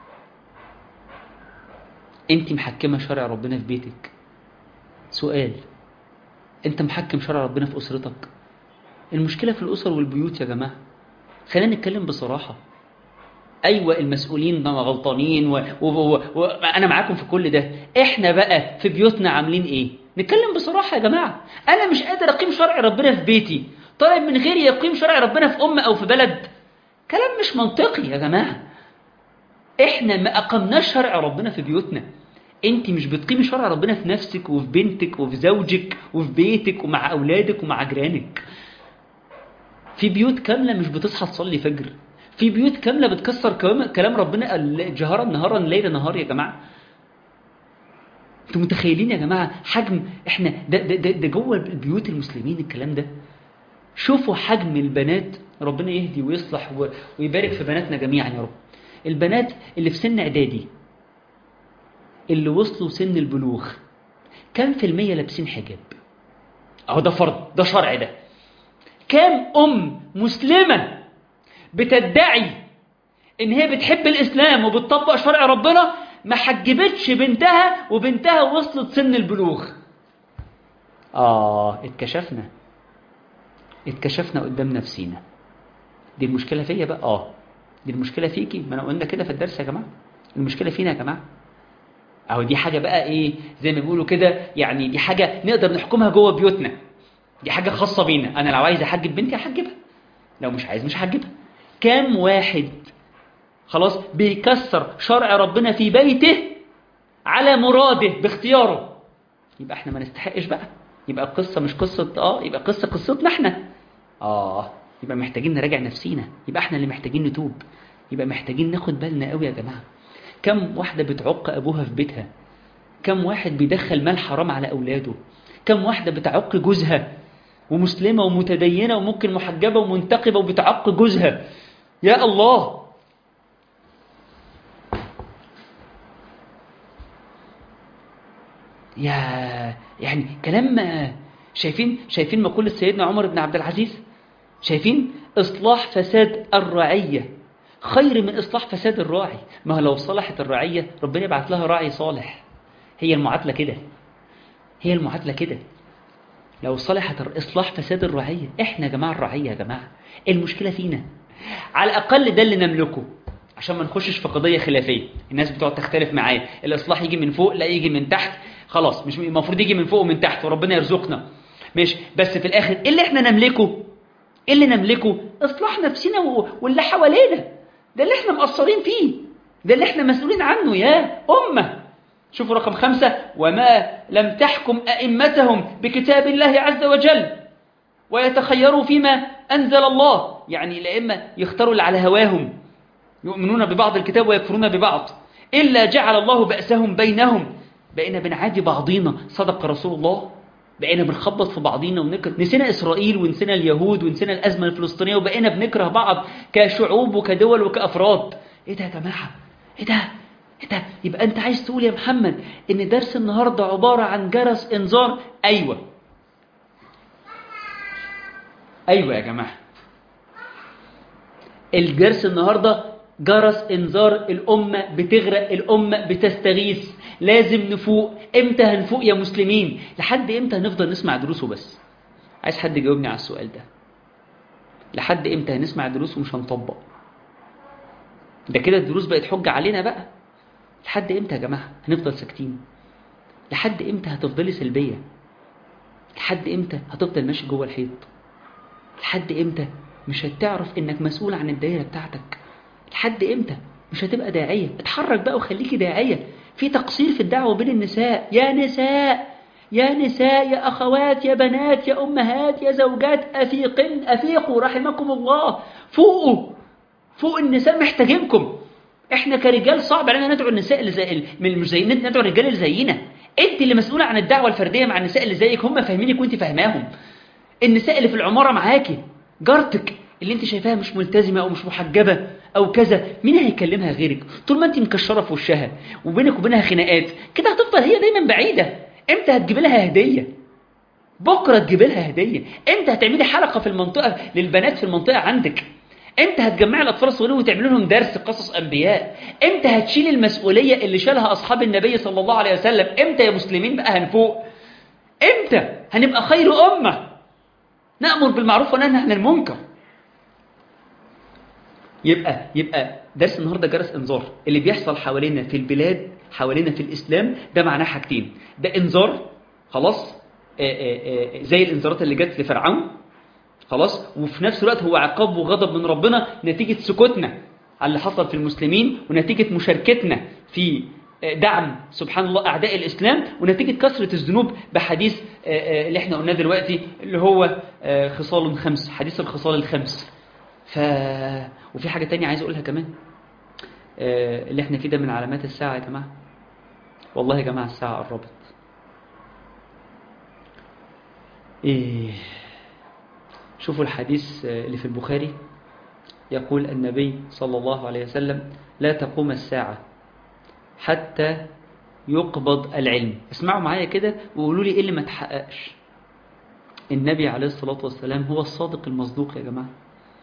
Speaker 1: انت محكمه شرع ربنا في بيتك؟ سؤال. انت محكم شرع ربنا في اسرتك؟ المشكله في الاسر والبيوت يا جماعه. خلينا نتكلم بصراحه. ايوه المسؤولين غلطانين وانا و... و... و... أنا معاكم في كل ده. احنا بقى في بيوتنا عاملين ايه؟ نتكلم بصراحه يا جماعه. انا مش قادر اقيم شرع ربنا في بيتي، طالب من غيري يقيم شرع ربنا في امه او في بلد؟ كلام مش منطقي يا جماعه. احنا ما اقمناش شرع ربنا في بيوتنا. انت مش بتقيمي شرع ربنا في نفسك وفي بنتك وفي زوجك وفي بيتك ومع اولادك ومع جيرانك. في بيوت كامله مش بتصحى تصلي فجر، في بيوت كامله بتكسر كلام ربنا جهرا نهارا ليل نهار يا جماعه. انتوا متخيلين يا جماعه حجم احنا ده ده ده, ده جوه البيوت المسلمين الكلام ده؟ شوفوا حجم البنات، ربنا يهدي ويصلح ويبارك في بناتنا جميعا يا رب. البنات اللي في سن اعدادي، اللي وصلوا سن البلوغ، كم في المية لابسين حجاب؟ اهو ده فرض، ده شرع ده. كم ام مسلمه بتدعي ان هي بتحب الاسلام وبتطبق شرع ربنا ما حجبتش بنتها وبنتها وصلت سن البلوغ؟ اه اتكشفنا اتكشفنا قدام نفسينا. دي المشكله فيا بقى؟ اه دي المشكله فيكي. ما انا قلنا كده في الدرس يا جماعه، المشكله فينا يا جماعه. اهو دي حاجه بقى ايه زي ما بيقولوا كده، يعني دي حاجه نقدر نحكمها جوه بيوتنا، دي حاجه خاصه بينا. انا لو عايز احجب بنتي احجبها، لو مش عايز مش هحجبها. كام واحد خلاص بيكسر شرع ربنا في بيته على مراده باختياره؟ يبقى احنا ما نستحقش بقى، يبقى القصه مش قصه اه يبقى قصه قصتنا احنا. اه يبقى محتاجين نراجع نفسينا، يبقى احنا اللي محتاجين نتوب، يبقى محتاجين ناخد بالنا قوي يا جماعه. كم واحده بتعق ابوها في بيتها؟ كم واحد بيدخل مال حرام على اولاده؟ كم واحده بتعق جوزها ومسلمه ومتدينه وممكن محجبه ومنتقبه وبتعق جوزها؟ يا الله. يا يعني كلام. شايفين شايفين مقولة سيدنا عمر بن عبد العزيز؟ شايفين إصلاح فساد الرعية خير من إصلاح فساد الراعي. ما هو لو صلحت الرعية ربنا يبعث لها راعي صالح. هي المعادلة كده، هي المعادلة كده. لو صلحت إصلاح فساد الرعية، إحنا يا جماعة الرعية يا جماعة، المشكلة فينا. على الأقل ده اللي نملكه، عشان ما نخشش في قضية خلافية. الناس بتقعد تختلف معايا، الإصلاح يجي من فوق لا يجي من تحت. خلاص مش المفروض يجي من فوق ومن تحت وربنا يرزقنا ماشي، بس في الآخر إيه اللي إحنا نملكه؟ إيه اللي نملكه؟ إصلاح نفسنا واللي حوالينا. ده اللي إحنا مقصرين فيه، ده اللي إحنا مسؤولين عنه يا أمة. شوفوا رقم خمسة: وما لم تحكم أئمتهم بكتاب الله عز وجل ويتخيروا فيما أنزل الله، يعني الأئمة يختاروا اللي على هواهم، يؤمنون ببعض الكتاب ويكفرون ببعض، إلا جعل الله بأسهم بينهم. بقينا بنعادي بعضينا، صدق رسول الله، بقينا بنخبط في بعضينا ونكره، نسينا إسرائيل ونسينا اليهود ونسينا الأزمة الفلسطينية، وبقينا بنكره بعض كشعوب وكدول وكأفراد. إيه ده يا جماعة؟ إيه ده؟ إيه ده؟ يبقى أنت عايز تقول يا محمد إن درس النهاردة عبارة عن جرس إنذار؟ أيوة أيوة يا جماعة، الجرس النهاردة جرس إنذار. الأمة بتغرق، الأمة بتستغيث، لازم نفوق. إمتى هنفوق يا مسلمين؟ لحد إمتى هنفضل نسمع دروسه بس؟ عايز حد يجاوبني على السؤال ده. لحد إمتى هنسمع دروس ومش هنطبق؟ ده كده الدروس بقت حجة علينا بقى. لحد إمتى يا جماعة هنفضل ساكتين؟ لحد إمتى هتفضلي سلبية؟ لحد إمتى هتفضل ماشي جوه الحيط؟ لحد إمتى مش هتعرف إنك مسؤول عن الدائرة بتاعتك؟ لحد إمتى مش هتبقى داعية؟ اتحرك بقى وخليكي داعية. في تقصير في الدعوة بين النساء، يا نساء يا نساء يا أخوات يا بنات يا أمهات يا زوجات، أفيقن أفيقوا رحمكم الله، فوقوا فوق، النساء محتاجينكم. احنا كرجال صعب علينا ندعو النساء اللي زي من مش زينا، ندعو الرجال اللي زينا. انت اللي مسؤولة عن الدعوة الفردية مع النساء اللي زيك، هم فاهمينك وانت فاهماهم. النساء اللي في العمارة معاكي، جارتك اللي انت شايفاها مش ملتزمة او مش محجبة او كذا، مين هيكلمها غيرك؟ طول ما انت مكشرة في وشها وبينك وبينها خناقات كده، هتفضل هي دايما بعيدة. امتى هتجيب لها هدية؟ بكرة تجيب لها هدية. امتى هتعملي حلقة في المنطقة للبنات في المنطقة عندك؟ امتى هتجمعي الاطفال الصغيرين وتعملوا لهم درس قصص انبياء؟ امتى هتشيل المسؤولية اللي شالها اصحاب النبي صلى الله عليه وسلم؟ امتى يا مسلمين بقى هنفوق؟ امتى هنبقى خير أمة نأمر بالمعروف وننهى عن المنكر؟ يبقى يبقى درس النهارده جرس انذار. اللي بيحصل حوالينا في البلاد، حوالينا في الإسلام، ده معناه حاجتين. ده انذار خلاص، آآ آآ زي الانذارات اللي جت لفرعون خلاص، وفي نفس الوقت هو عقاب وغضب من ربنا نتيجة سكوتنا على اللي حصل في المسلمين، ونتيجة مشاركتنا في دعم سبحان الله أعداء الإسلام، ونتيجة كثرة الذنوب بحديث اللي احنا قلناه دلوقتي اللي هو خصال خمس، حديث الخصال الخمس. ف... وفي حاجة تانية عايز أقولها كمان، اللي احنا فيه ده من علامات الساعة يا جماعة. والله يا جماعة الساعة قربت. إيه؟ شوفوا الحديث اللي في البخاري، يقول النبي صلى الله عليه وسلم: لا تقوم الساعة حتى يقبض العلم. اسمعوا معايا كده وقولوا لي ايه اللي ما تحققش. النبي عليه الصلاة والسلام هو الصادق المصدوق يا جماعة.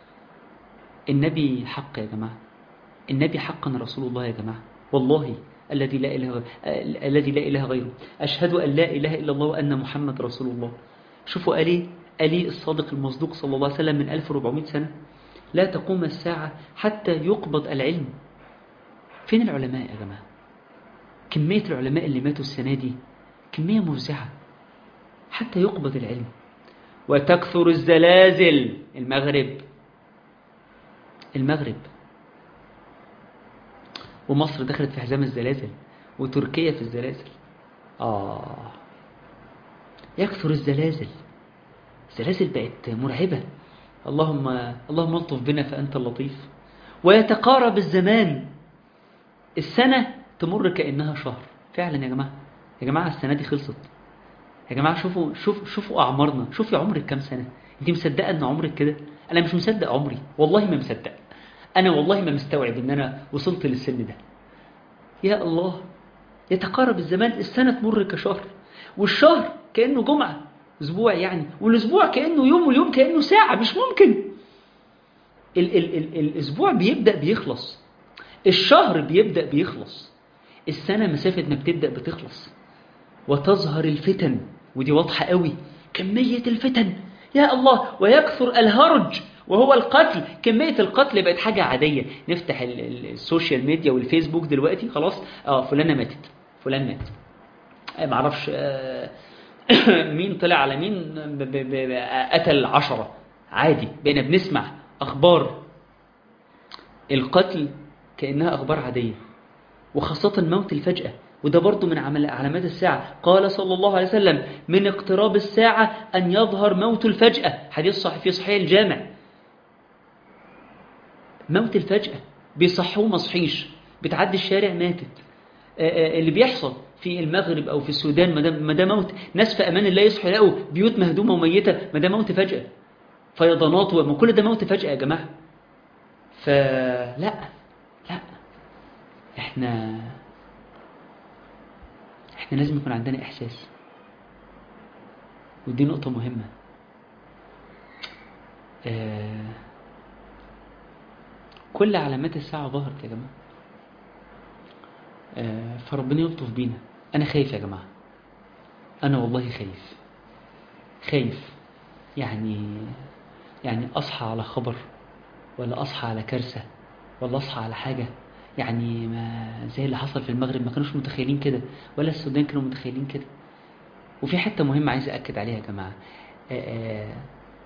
Speaker 1: النبي حق يا جماعة، النبي حقا رسول الله يا جماعة، والله الذي لا إله غيره، الذي لا إله غيره، أشهد أن لا إله إلا الله وأن محمد رسول الله. شوفوا ألي ألي الصادق المصدوق صلى الله عليه وسلم من ألف وأربعمائة سنة: لا تقوم الساعة حتى يقبض العلم. فين العلماء يا جماعة؟ كمية العلماء اللي ماتوا السنة دي كمية مفزعة. حتى يقبض العلم. وتكثر الزلازل. المغرب المغرب ومصر دخلت في حزام الزلازل، وتركيا في الزلازل. آه يكثر الزلازل، الزلازل بقت مرعبة. اللهم اللهم الطف بنا فأنت اللطيف. ويتقارب الزمان، السنة تمر كأنها شهر. فعلا يا جماعة، يا جماعة السنة دي خلصت يا جماعة. شوفوا شوف شوفوا أعمارنا، شوفي عمرك كام سنة. انت مصدقة ان عمرك كده؟ انا مش مصدق عمري، والله ما مصدق. انا والله ما مستوعب ان انا وصلت للسن ده. يا الله، يتقارب الزمان، السنة تمر كشهر، والشهر كأنه جمعة، اسبوع يعني، والاسبوع كأنه يوم، واليوم كأنه ساعة. مش ممكن. ال ال ال الاسبوع بيبدأ بيخلص، الشهر بيبدأ بيخلص، السنة مسافة ما بتبدأ بتخلص. وتظهر الفتن، ودي واضحة قوي، كمية الفتن يا الله. ويكثر الهرج وهو القتل، كمية القتل بقت حاجة عادية. نفتح السوشيال ميديا والفيسبوك دلوقتي خلاص، اه فلانة ماتت، فلان مات، معرفش آه مين طلع على مين قتل عشرة، عادي. بقينا بنسمع أخبار القتل كأنها أخبار عادية، وخاصة موت الفجأة. وده برضو من علامات الساعة. قال صلى الله عليه وسلم من اقتراب الساعة أن يظهر موت الفجأة، حديث صحيح في صحيح الجامع. موت الفجأة، بيصحوه مصحيش، بتعدي الشارع ماتت. اللي بيحصل في المغرب أو في السودان ما ده موت، ناس في أمان الله يصحوا يلاقوا بيوت مهدومة وميتة، ما ده موت فجأة. فيضانات وما كل ده موت فجأة يا جماعة. فلا لا احنا احنا لازم يكون عندنا إحساس، ودي نقطة مهمة. آه كل علامات الساعة ظهرت يا جماعة. آه فربنا يلطف بينا. أنا خايف يا جماعة، أنا والله خايف خايف يعني يعني أصحى على خبر، ولا أصحى على كارثة، ولا أصحى على حاجة يعني ما زي اللي حصل في المغرب. ما كانوش متخيلين كده، ولا السودان كانوا متخيلين كده. وفي حتة مهمة عايز أأكد عليها يا جماعة. آآ آآ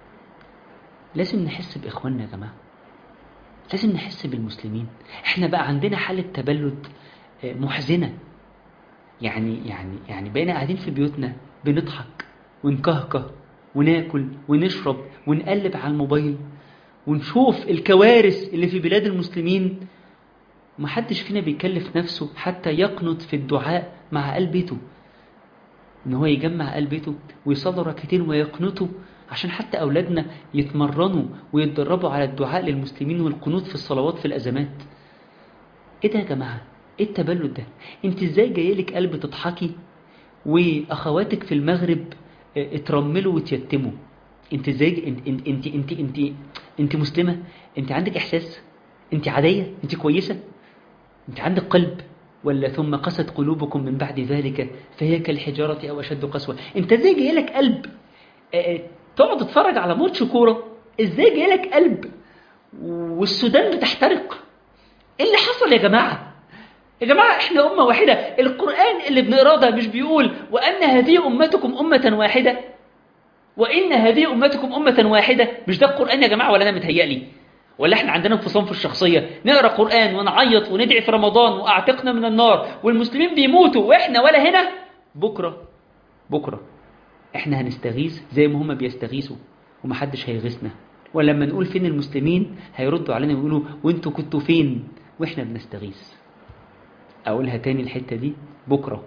Speaker 1: لازم نحس بإخواننا يا جماعة، لازم نحس بالمسلمين. احنا بقى عندنا حالة تبلد محزنة. يعني يعني يعني بقينا قاعدين في بيوتنا بنضحك ونكهكه وناكل ونشرب ونقلب على الموبايل ونشوف الكوارث اللي في بلاد المسلمين. محدش فينا بيكلف نفسه حتى يقنط في الدعاء مع آل بيته، ان هو يجمع آل بيته ويصلي ركعتين ويقنطوا، عشان حتى أولادنا يتمرنوا ويتدربوا على الدعاء للمسلمين والقنوت في الصلوات في الأزمات. ايه ده يا جماعة؟ ايه التبلد ده؟ انت ازاي جايلك قلب تضحكي واخواتك في المغرب اترملوا وتيتموا؟ انت ازاي انت انت انت انت انت, انت مسلمة؟ انت عندك احساس؟ انت عادية؟ انت كويسة؟ انت عندك قلب؟ ولا ثم قست قلوبكم من بعد ذلك فهي كالحجارة او اشد قسوة؟ انت ازاي جايلك قلب اه تقعد تتفرج على ماتش كورة؟ ازاي جايلك قلب والسودان بتحترق؟ ايه اللي حصل يا جماعة؟ يا جماعة احنا أمة واحدة. القرآن اللي بنقراه ده مش بيقول وأن هذه أمتكم أمة واحدة، وإن هذه أمتكم أمة واحدة؟ مش ده القرآن يا جماعة ولا أنا متهيألي؟ ولا احنا عندنا انفصام في الشخصية، نقرأ قرآن ونعيط وندعي في رمضان وأعتقنا من النار والمسلمين بيموتوا وإحنا ولا هنا؟ بكرة بكرة احنا هنستغيث زي ما هم بيستغيثوا ومحدش هيغيثنا. ولما نقول فين المسلمين هيردوا علينا ويقولوا وانتوا كنتوا فين واحنا بنستغيث. أقولها تاني الحتة دي، بكرة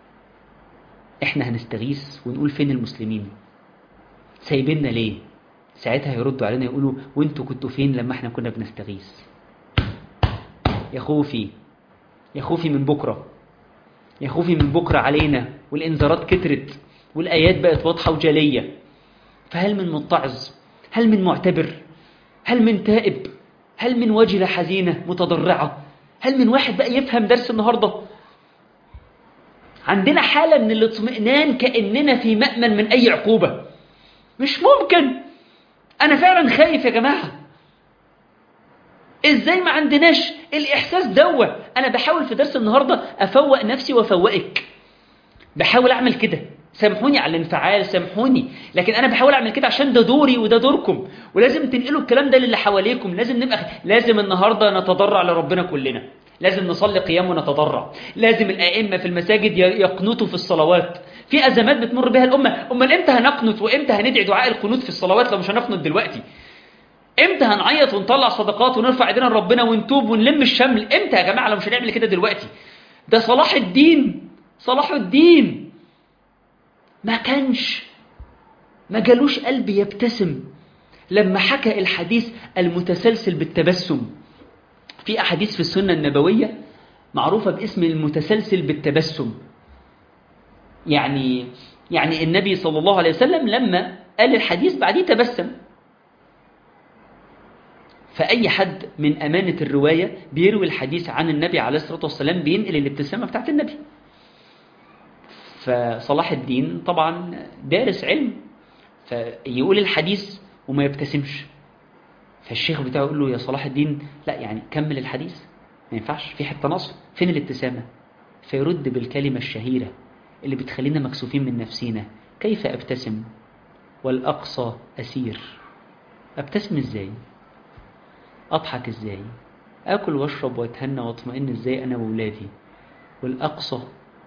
Speaker 1: إحنا هنستغيث ونقول فين المسلمين، سايبيننا ليه؟ ساعتها هيردوا علينا يقولوا وانتوا كنتوا فين لما إحنا كنا بنستغيث. يا خوفي يا خوفي من بكرة، يا خوفي من بكرة علينا. والإنذارات كترت والآيات بقت واضحة وجلية. فهل من متعظ؟ هل من معتبر؟ هل من تائب؟ هل من وجلة حزينة متضرعة؟ هل من واحد بقى يفهم درس النهاردة؟ عندنا حالة من الاطمئنان كأننا في مأمن من أي عقوبة. مش ممكن. أنا فعلا خايف يا جماعة. إزاي ما عندناش الإحساس دوة؟ أنا بحاول في درس النهاردة أفوق نفسي وأفوقك، بحاول أعمل كده. سامحوني على الانفعال، سامحوني، لكن أنا بحاول أعمل كده عشان ده دوري وده دوركم، ولازم تنقلوا الكلام ده للي حواليكم. لازم نبقى لازم النهاردة نتضرع لربنا كلنا، لازم نصلي قيام ونتضرع، لازم الأئمة في المساجد يقنطوا في الصلوات. في أزمات بتمر بها الأمة، أمال إمتى هنقنط وإمتى هندعي دعاء القنوت في الصلوات لو مش هنقنط دلوقتي؟ إمتى هنعيط ونطلع صدقات ونرفع ايدينا لربنا ونتوب ونلم الشمل؟ إمتى يا جماعة لو مش هنعمل كده دلوقتي؟ ده صلاح الدين، صلاح الدين ما كانش ما جالوش قلب يبتسم لما حكى الحديث المتسلسل بالتبسم. في أحاديث في السنة النبوية معروفة باسم المتسلسل بالتبسم. يعني يعني النبي صلى الله عليه وسلم لما قال الحديث بعديه تبسم. فأي حد من أمانة الرواية بيروي الحديث عن النبي عليه الصلاة والسلام بينقل الابتسامة بتاعت النبي. فصلاح الدين طبعا دارس علم، فيقول الحديث وما يبتسمش. فالشيخ بتاعه يقول له يا صلاح الدين لا يعني كمل الحديث، ما ينفعش، في حتة نص، فين الابتسامة؟ فيرد بالكلمة الشهيرة اللي بتخلينا مكسوفين من نفسينا: كيف أبتسم والأقصى أسير؟ أبتسم إزاي؟ أضحك إزاي؟ أكل واشرب واتهنى واطمئن إزاي أنا وولادي والأقصى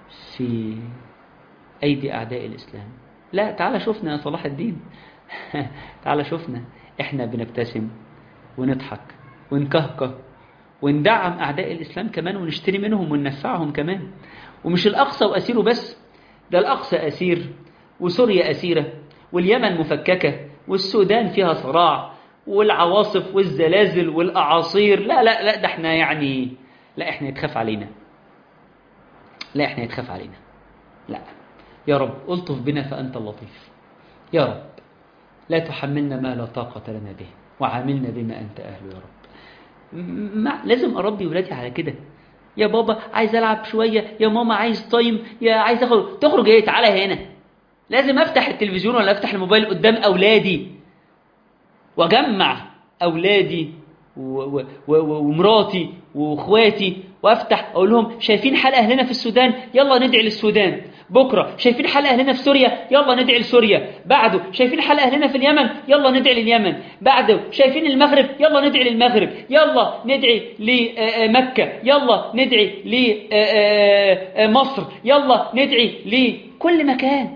Speaker 1: في أيدي أعداء الإسلام. لا، تعال شوفنا يا صلاح الدين تعال شوفنا، إحنا بنبتسم ونضحك ونكهكه وندعم أعداء الإسلام كمان، ونشتري منهم وننفعهم كمان. ومش الأقصى وأسيره بس، ده الأقصى أسير، وسوريا أسيرة، واليمن مفككة، والسودان فيها صراع، والعواصف والزلازل والأعاصير. لا لا لا، ده احنا يعني لا احنا يتخاف علينا، لا احنا يتخاف علينا. لا يا رب ألطف بنا فأنت اللطيف، يا رب لا تحملنا ما لا طاقة لنا به، وعاملنا بما أنت أهله يا رب. ما لازم أربي ولادي على كده. يا بابا عايز ألعب شوية، يا ماما عايز تايم، يا عايز أخرج. تخرج إيه؟ تعالى هنا. لازم أفتح التلفزيون ولا أفتح الموبايل قدام أولادي وأجمع أولادي ومراتي وأخواتي، وأفتح أقول لهم شايفين حال أهلنا في السودان؟ يلا ندعي للسودان. بكرة شايفين حال أهلنا في سوريا؟ يلا ندعي لسوريا. بعده شايفين حال أهلنا في اليمن؟ يلا ندعي لليمن. بعده شايفين المغرب؟ يلا ندعي للمغرب. يلا ندعي لمكة. يلا ندعي لمصر. يلا ندعي لكل مكان.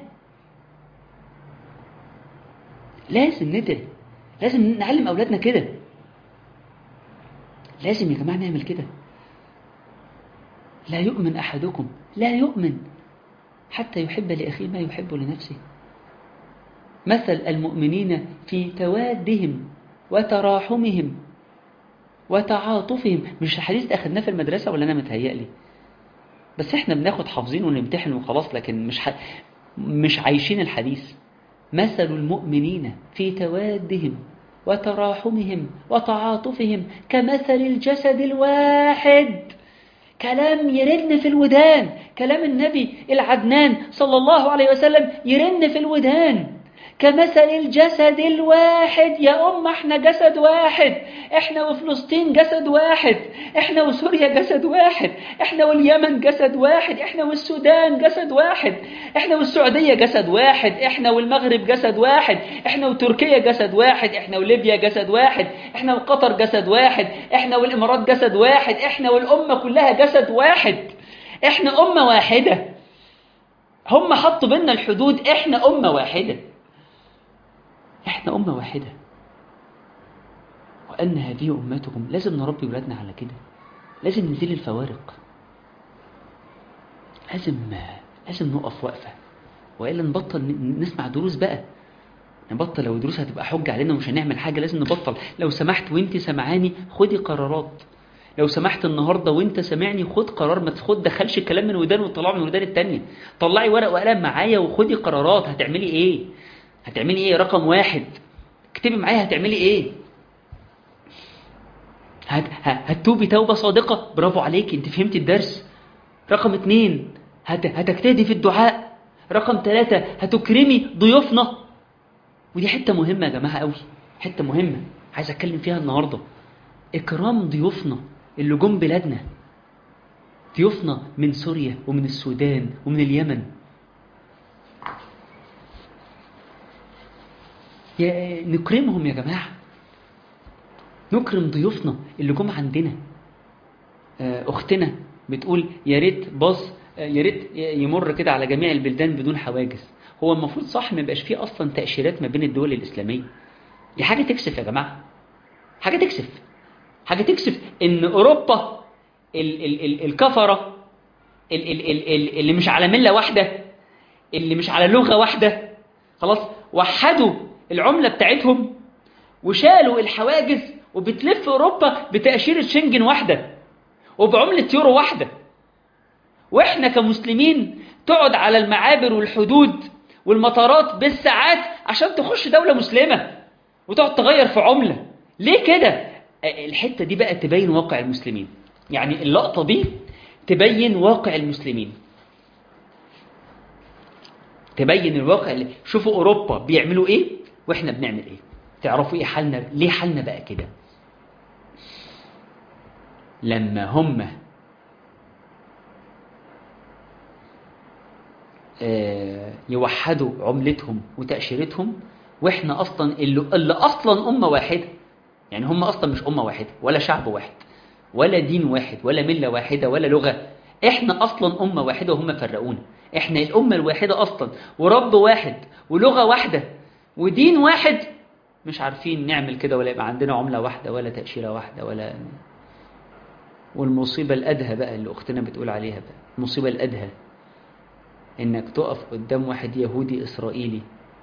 Speaker 1: لازم ندعي، لازم نعلم أولادنا كده، لازم يا جماعة نعمل كده. لا يؤمن أحدكم، لا يؤمن حتى يحب لأخيه ما يحب لنفسه. مثل المؤمنين في توادهم وتراحمهم وتعاطفهم. مش الحديث ده أخذناه في المدرسة ولا أنا متهيألي؟ بس إحنا بناخد حافظين ونمتحن وخلاص، لكن مش ح... مش عايشين الحديث. مثل المؤمنين في توادهم وتراحمهم وتعاطفهم كمثل الجسد الواحد. كلام يرن في الودان، كلام النبي العدنان صلى الله عليه وسلم يرن في الودان. كمثل الجسد الواحد. يا أمة احنا جسد واحد، احنا وفلسطين جسد واحد، احنا وسوريا جسد واحد، احنا واليمن جسد واحد، احنا والسودان جسد واحد، احنا والسعودية جسد واحد، احنا والمغرب جسد واحد، احنا وتركيا جسد واحد، احنا وليبيا جسد واحد، احنا وقطر جسد واحد، احنا والإمارات جسد واحد، احنا والأمة كلها جسد واحد. احنا أمة واحدة. هم حطوا بيننا الحدود، احنا أمة واحدة، احنا أمة واحدة. وأن هذه أمتكم. لازم نربي ولادنا على كده، لازم نزيل الفوارق، لازم لازم نقف وقفة، وإلا نبطل نسمع دروس بقى. نبطل، لو دروس هتبقى حجة علينا ومش هنعمل حاجة لازم نبطل. لو سمحت وانت سمعاني خدي قرارات. لو سمحت النهاردة وانت سمعني خد قرار، ما تاخد دخلش الكلام من ودان وطلعه من ودان التانية. طلعي ورق وقلم معايا وخدي قرارات. هتعملي ايه؟ هتعملي ايه؟ رقم واحد اكتبي معايا هتعملي ايه. هت... هتتوبي توبة صادقة، برافو عليك انت فهمت الدرس. رقم اتنين هت... هتجتهدي في الدعاء. رقم ثلاثة هتكرمي ضيوفنا. ودي حتة مهمة يا جماعة قوي، حتة مهمة عايز اتكلم فيها النهاردة. اكرام ضيوفنا اللي جم بلادنا، ضيوفنا من سوريا ومن السودان ومن اليمن. يا نكرمهم يا جماعة، نكرم ضيوفنا اللي جم عندنا. أختنا بتقول يا ريت باص، يا ريت يمر كده على جميع البلدان بدون حواجز. هو المفروض صح ما يبقاش فيه أصلا تأشيرات ما بين الدول الإسلامية. دي حاجة تكسف يا جماعة، حاجة تكسف، حاجة تكسف إن أوروبا ال ال ال الكفرة ال ال ال اللي مش على ملة واحدة، اللي مش على لغة واحدة، خلاص وحدوا العملة بتاعتهم وشالوا الحواجز، وبتلف أوروبا بتأشيرة شنجن واحدة وبعملة يورو واحدة. وإحنا كمسلمين تقعد على المعابر والحدود والمطارات بالساعات عشان تخش دولة مسلمة وتقعد تغير في عملة. ليه كده؟ الحتة دي بقى تبين واقع المسلمين، يعني اللقطة دي تبين واقع المسلمين، تبين الواقع اللي شوفوا أوروبا بيعملوا إيه وإحنا بنعمل إيه. تعرفوا إيه حالنا؟ ليه حالنا بقى كده؟ لما هم آه يوحدوا عملتهم وتأشيرتهم، وإحنا أصلا اللي, اللي أصلا أمة واحدة. يعني هم أصلا مش أمة واحدة ولا شعب واحد ولا دين واحد ولا ملة واحدة ولا لغة. احنا اصلا امه واحده وهم فرقونا. احنا الامه الواحده اصلا، ورب واحد ولغه واحده ودين واحد، مش عارفين نعمل كده ولا يبقى عندنا عمله واحده ولا تاشيره واحده ولا. والمصيبه الادهى بقى اللي اختنا بتقول عليها بقى، المصيبه الادهى انك تقف قدام واحد يهودي اسرائيلي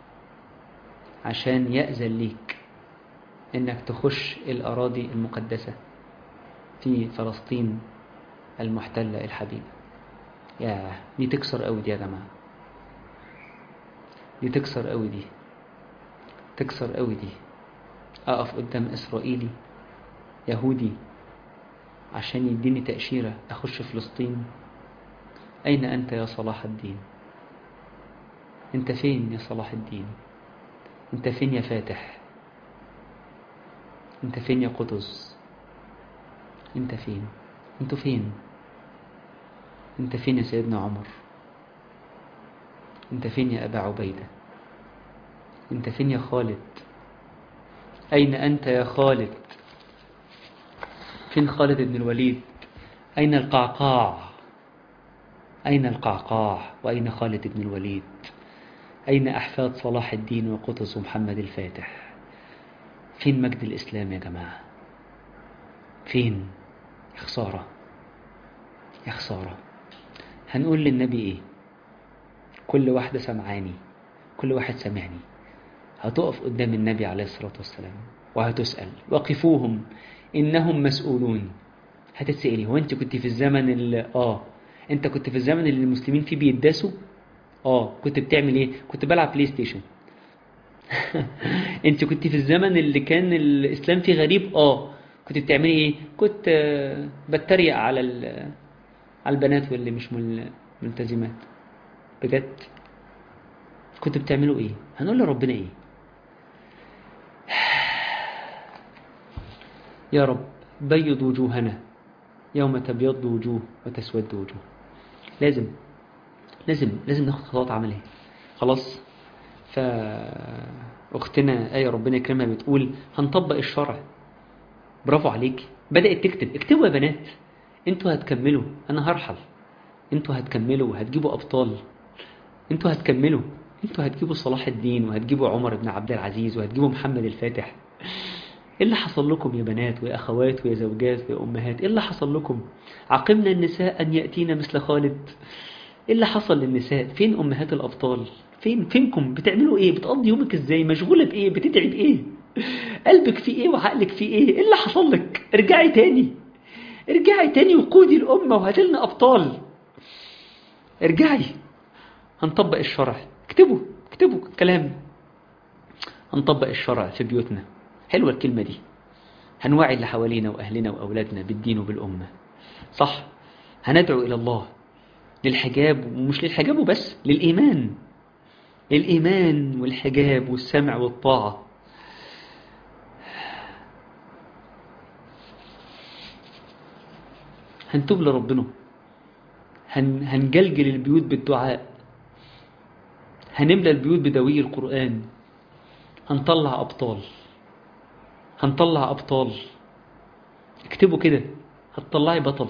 Speaker 1: عشان يأذن ليك انك تخش الاراضي المقدسه في فلسطين المحتله الحبيبه. يا دي تكسر قوي دي يا جماعه، دي تكسر قوي دي، تكسر قوي دي. اقف قدام اسرائيلي يهودي عشان يديني تأشيرة اخش فلسطين؟ اين انت يا صلاح الدين؟ انت فين يا صلاح الدين؟ انت فين يا فاتح؟ انت فين يا قدس؟ انت فين؟ انتوا فين؟ انت فين يا سيدنا عمر؟ انت فين يا ابا عبيدة؟ انت فين يا خالد؟ اين انت يا خالد؟ فين خالد بن الوليد؟ اين القعقاع؟ اين القعقاع واين خالد بن الوليد؟ اين احفاد صلاح الدين وقطز ومحمد الفاتح؟ فين مجد الاسلام يا جماعة؟ فين؟ يا خسارة، يا خسارة. هنقول للنبي ايه؟ كل واحدة سمعاني، كل واحد سمعني، هتقف قدام النبي عليه الصلاة والسلام وهتسأل وقفوهم إنهم مسؤولون. هتتسألي هو أنت كنت في الزمن اللي آه أنت كنت في الزمن اللي المسلمين فيه بيداسوا؟ آه كنت بتعمل إيه؟ كنت بلعب بلاي ستيشن. أنت كنت في الزمن اللي كان الإسلام فيه غريب؟ آه كنت بتعملي إيه؟ كنت آه بتريق على على البنات واللي مش ملتزمات. بجد كنت بتعملوا إيه؟ هنقول لربنا إيه؟ يا رب بيض وجوهنا يوم تبيض وجوه وتسود وجوه. لازم لازم لازم ناخد خطوات عملية. خلاص. فأختنا آية ربنا يكرمها بتقول هنطبق الشرع. برافو عليك، بدأت تكتب. اكتبوا يا بنات، انتوا هتكملوا، انا هرحل، انتوا هتكملوا وهتجيبوا أبطال، انتوا هتكملوا، انتوا هتجيبوا صلاح الدين وهتجيبوا عمر بن عبد العزيز وهتجيبوا محمد الفاتح. ايه اللي حصل لكم يا بنات ويا أخوات ويا زوجات ويا أمهات؟ ايه اللي حصل لكم؟ عقمنا النساء أن يأتينا مثل خالد. ايه اللي حصل للنساء؟ فين أمهات الأبطال؟ فين فينكم؟ بتعملوا ايه؟ بتقضي يومك ازاي؟ مشغولة بايه؟ بتدعي بايه؟ قلبك فيه ايه وعقلك فيه ايه؟ ايه اللي حصل لك؟ ارجعي تاني، ارجعي تاني وقودي الأمة وهاتلنا أبطال. ارجعي. هنطبق الشرع. اكتبوا اكتبوا كلام. هنطبق الشرع في بيوتنا. حلوة الكلمة دي. هنوعي اللي حوالينا وأهلنا وأولادنا بالدين وبالأمة. صح. هندعو إلى الله للحجاب، ومش للحجاب وبس، للإيمان، الإيمان والحجاب والسمع والطاعة. هنتوب لربنا، هن هنجلجل البيوت بالدعاء، هنملى البيوت بدوي القرآن، هنطلع أبطال، هنطلع أبطال. اكتبوا كده، هتطلعي بطل.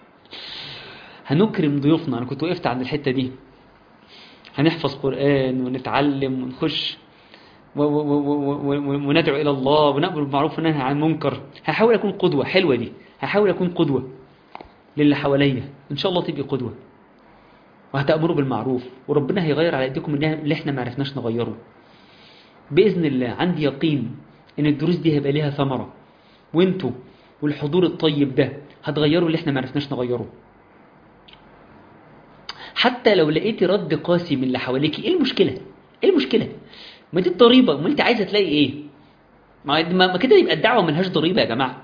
Speaker 1: هنكرم ضيوفنا. أنا كنت وقفت عند الحتة دي. هنحفظ قرآن ونتعلم ونخش وندعو إلى الله ونأمر بالمعروف وننهى عن المنكر. هحاول أكون قدوة. حلوة دي. هحاول أكون قدوة للي حواليا. إن شاء الله تبقي قدوة وهتأمروا بالمعروف، وربنا هيغير على ايديكم اللي احنا ما عرفناش نغيره بإذن الله. عندي يقين إن الدروس دي هيبقى ليها ثمرة، وانتوا والحضور الطيب ده هتغيروا اللي احنا ما عرفناش نغيره. حتى لو لقيتي رد قاسي من اللي حواليكي، ايه المشكلة؟ ايه المشكلة؟ ما دي الضريبة. ما انت عايزة تلاقي ايه؟ ما كده يبقى الدعوة ملهاش ضريبة يا جماعة.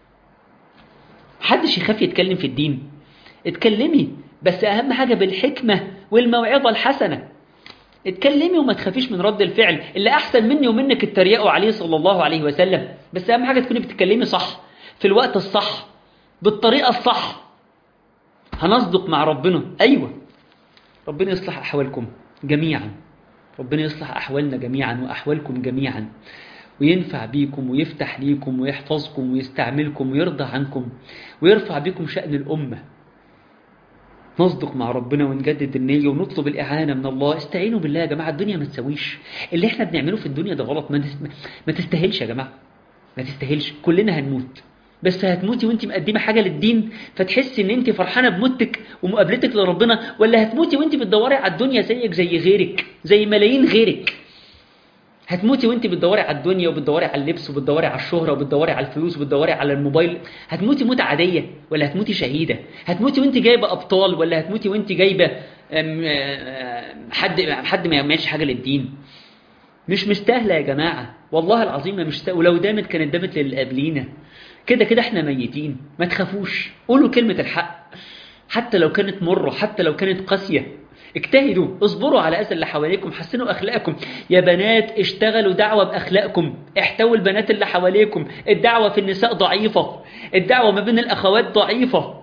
Speaker 1: محدش يخاف يتكلم في الدين. اتكلمي، بس اهم حاجة بالحكمة والموعظة الحسنة. اتكلمي وما تخافيش من رد الفعل. اللي احسن مني ومنك اتريقوا عليه صلى الله عليه وسلم، بس اهم حاجة تكوني بتتكلمي صح، في الوقت الصح، بالطريقة الصح. هنصدق مع ربنا. ايوه، ربنا يصلح احوالكم جميعا، ربنا يصلح احوالنا جميعا واحوالكم جميعا، وينفع بيكم ويفتح ليكم ويحفظكم ويستعملكم ويرضى عنكم ويرفع بيكم شأن الأمة. نصدق مع ربنا ونجدد النية ونطلب الإعانة من الله. استعينوا بالله يا جماعة، الدنيا ما تسويش. اللي احنا بنعمله في الدنيا ده غلط، ما تستاهلش يا جماعة، ما تستاهلش. كلنا هنموت، بس هتموتي وانت مقدمة حاجة للدين فتحسي ان انت فرحانة بموتك ومقابلتك لربنا، ولا هتموتي وانت بتدوري على الدنيا زيك زي غيرك، زي ملايين غيرك؟ هتموتي وانت بتدوري على الدنيا وبتدوري على اللبس وبتدوري على الشهرة وبتدوري على الفلوس وبتدوري على الموبايل. هتموتي موتة عادية ولا هتموتي شهيدة؟ هتموتي وانت جايبة أبطال ولا هتموتي وانت جايبة حد حد ما يعملش حاجة للدين؟ مش مستاهلة يا جماعة، والله العظيم ما مستاهلة. ولو دامت كانت دامت للي قبلينا. كده كده احنا ميتين، ما تخافوش، قولوا كلمة الحق حتى لو كانت مرة، حتى لو كانت قاسية. اجتهدوا، اصبروا على أذى اللي حواليكم، حسنوا أخلاقكم. يا بنات اشتغلوا دعوة بأخلاقكم، احتووا البنات اللي حواليكم. الدعوة في النساء ضعيفة، الدعوة ما بين الأخوات ضعيفة.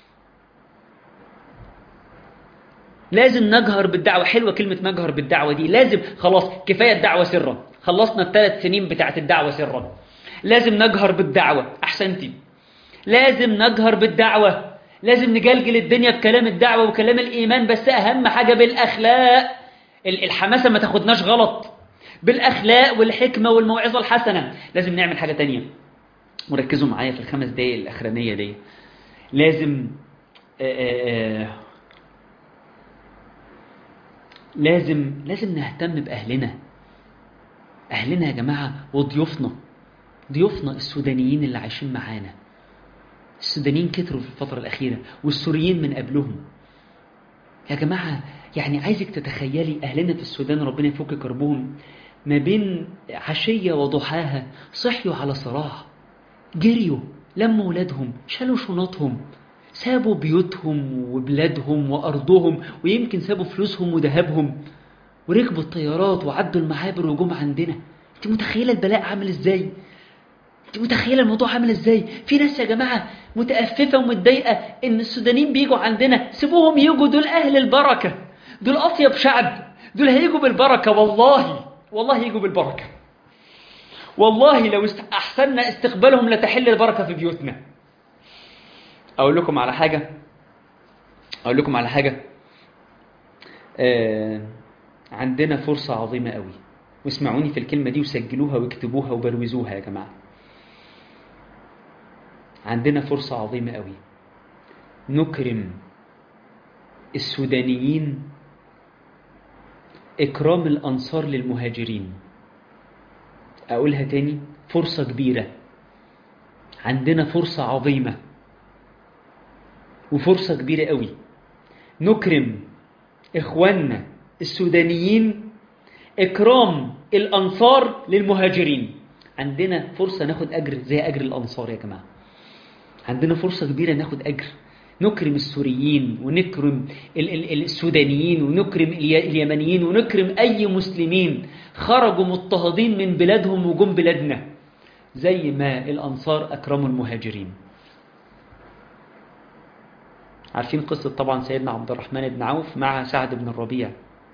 Speaker 1: لازم نجهر بالدعوة. حلوة كلمة نجهر بالدعوة دي. لازم خلاص، كفاية الدعوة سرا، خلصنا الثلاث سنين بتاعت الدعوة سرا. لازم نجهر بالدعوة. أحسنتي، لازم نجهر بالدعوة، لازم نجلجل الدنيا بكلام الدعوة وكلام الإيمان، بس أهم حاجة بالأخلاق. الحماسة ما تاخدناش غلط، بالأخلاق والحكمة والموعظة الحسنة. لازم نعمل حاجة تانية، وركزوا معايا في الخمس دقايق الأخرانية دي. لازم آآ آآ لازم لازم نهتم بأهلنا. أهلنا يا جماعة وضيوفنا، ضيوفنا السودانيين اللي عايشين معانا. السودانيين كتروا في الفترة الأخيرة، والسوريين من قبلهم يا جماعة. يعني عايزك تتخيلي أهلنا في السودان، ربنا يفك كربهم، ما بين عشية وضحاها صحيوا على صراع، جريوا، لموا ولادهم، شالوا شنطهم، سابوا بيوتهم وبلادهم وأرضهم، ويمكن سابوا فلوسهم وذهبهم، وركبوا الطيارات وعدوا المعابر وجم عندنا. انت متخيلة البلاء عامل ازاي؟ انت متخيلة الموضوع عامل ازاي؟ في ناس يا جماعة متأففة ومتضايقة ان السودانيين بيجوا عندنا. سيبوهم يجوا، دول اهل البركة، دول اطيب شعب، دول هيجوا بالبركة. والله والله يجوا بالبركة. والله لو احسننا استقبالهم لتحل البركة في بيوتنا. اقول لكم على حاجة اقول لكم على حاجة آه عندنا فرصة عظيمة قوي، واسمعوني في الكلمة دي وسجلوها واكتبوها وبروزوها يا جماعة. عندنا فرصة عظيمة قوي نكرم السودانيين إكرام الأنصار للمهاجرين. أقولها تاني، فرصة كبيرة، عندنا فرصة عظيمة وفرصة كبيرة قوي نكرم إخواننا السودانيين إكرام الأنصار للمهاجرين. عندنا فرصة ناخد أجر زي أجر الأنصار يا جماعة. عندنا فرصة كبيرة ناخد أجر، نكرم السوريين ونكرم السودانيين ونكرم اليمنيين ونكرم أي مسلمين خرجوا مضطهدين من بلادهم وجم بلادنا، زي ما الأنصار أكرموا المهاجرين. عارفين قصة طبعا سيدنا عبد الرحمن بن عوف مع سعد بن الربيع.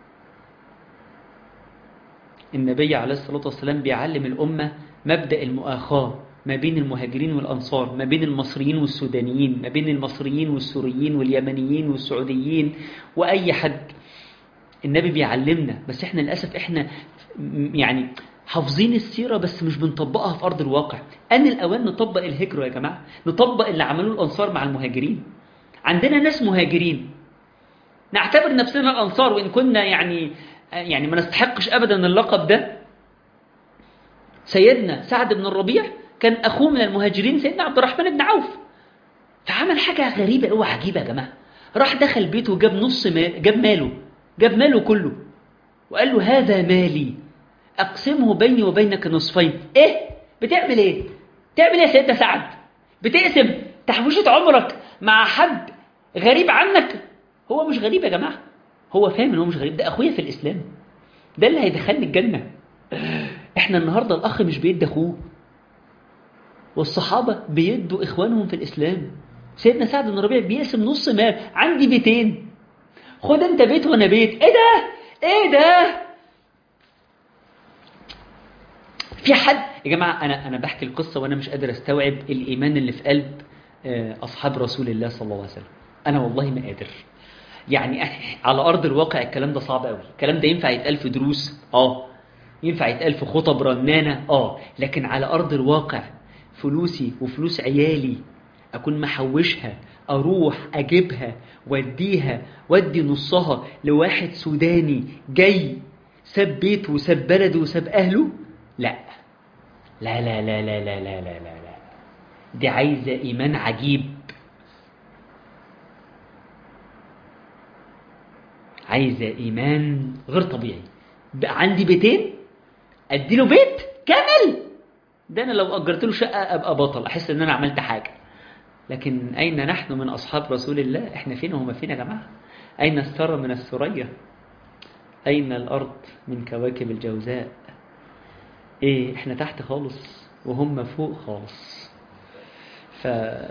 Speaker 1: النبي عليه الصلاة والسلام بيعلم الأمة مبدأ المؤاخاة ما بين المهاجرين والأنصار، ما بين المصريين والسودانيين، ما بين المصريين والسوريين واليمنيين والسعوديين وأي حد. النبي بيعلمنا، بس احنا للأسف احنا يعني حافظين السيرة بس مش بنطبقها في أرض الواقع. أن الأوان نطبق الهجرة يا جماعة، نطبق اللي عملوه الأنصار مع المهاجرين. عندنا ناس مهاجرين نعتبر نفسنا الأنصار، وإن كنا يعني يعني ما نستحقش أبدا اللقب ده. سيدنا سعد بن الربيع كان أخوه من المهاجرين سيدنا عبد الرحمن بن عوف، فعمل حاجة غريبة قوي عجيبة يا جماعة. راح دخل بيته وجاب نص مال، جاب ماله جاب ماله كله وقال له هذا مالي أقسمه بيني وبينك نصفين. إيه بتعمل إيه؟ تعمل إيه يا سيدنا سعد؟ بتقسم تحويشة عمرك مع حد غريب عنك؟ هو مش غريب يا جماعة، هو فاهم إن هو مش غريب، ده أخويا في الإسلام، ده اللي هيدخلني الجنة. إحنا النهاردة الأخ مش بيد أخوه، والصحابة بيدوا إخوانهم في الإسلام. سيدنا سعد بن الربيع بيقسم نص مال، عندي بيتين، خد أنت بيت وأنا بيت. إيه ده؟ إيه ده؟ في حد يا جماعة، أنا أنا بحكي القصة وأنا مش قادر أستوعب الإيمان اللي في قلب أصحاب رسول الله صلى الله عليه وسلم. أنا والله ما قادر. يعني على أرض الواقع الكلام ده صعب قوي. الكلام ده ينفع يتقال في دروس، اه ينفع يتقال في خطب رنانة، اه لكن على أرض الواقع فلوسي وفلوس عيالي أكون محوشها، أروح أجيبها واديها، وادي نصها لواحد سوداني جاي ساب بيته وساب بلده وساب أهله؟ لا لا لا لا لا لا لا لا لا لا. دي عايزة إيمان عجيب، عايزة إيمان غير طبيعي. بقى عندي بيتين أديله بيت كامل، ده أنا لو أجرت له شقة أبقى بطل، أحس إن أنا عملت حاجة. لكن أين نحن من أصحاب رسول الله؟ إحنا فين وهم فين يا جماعة؟ أين الثرى من الثريا؟ أين الأرض من كواكب الجوزاء؟ إيه، إحنا تحت خالص وهم فوق خالص. ف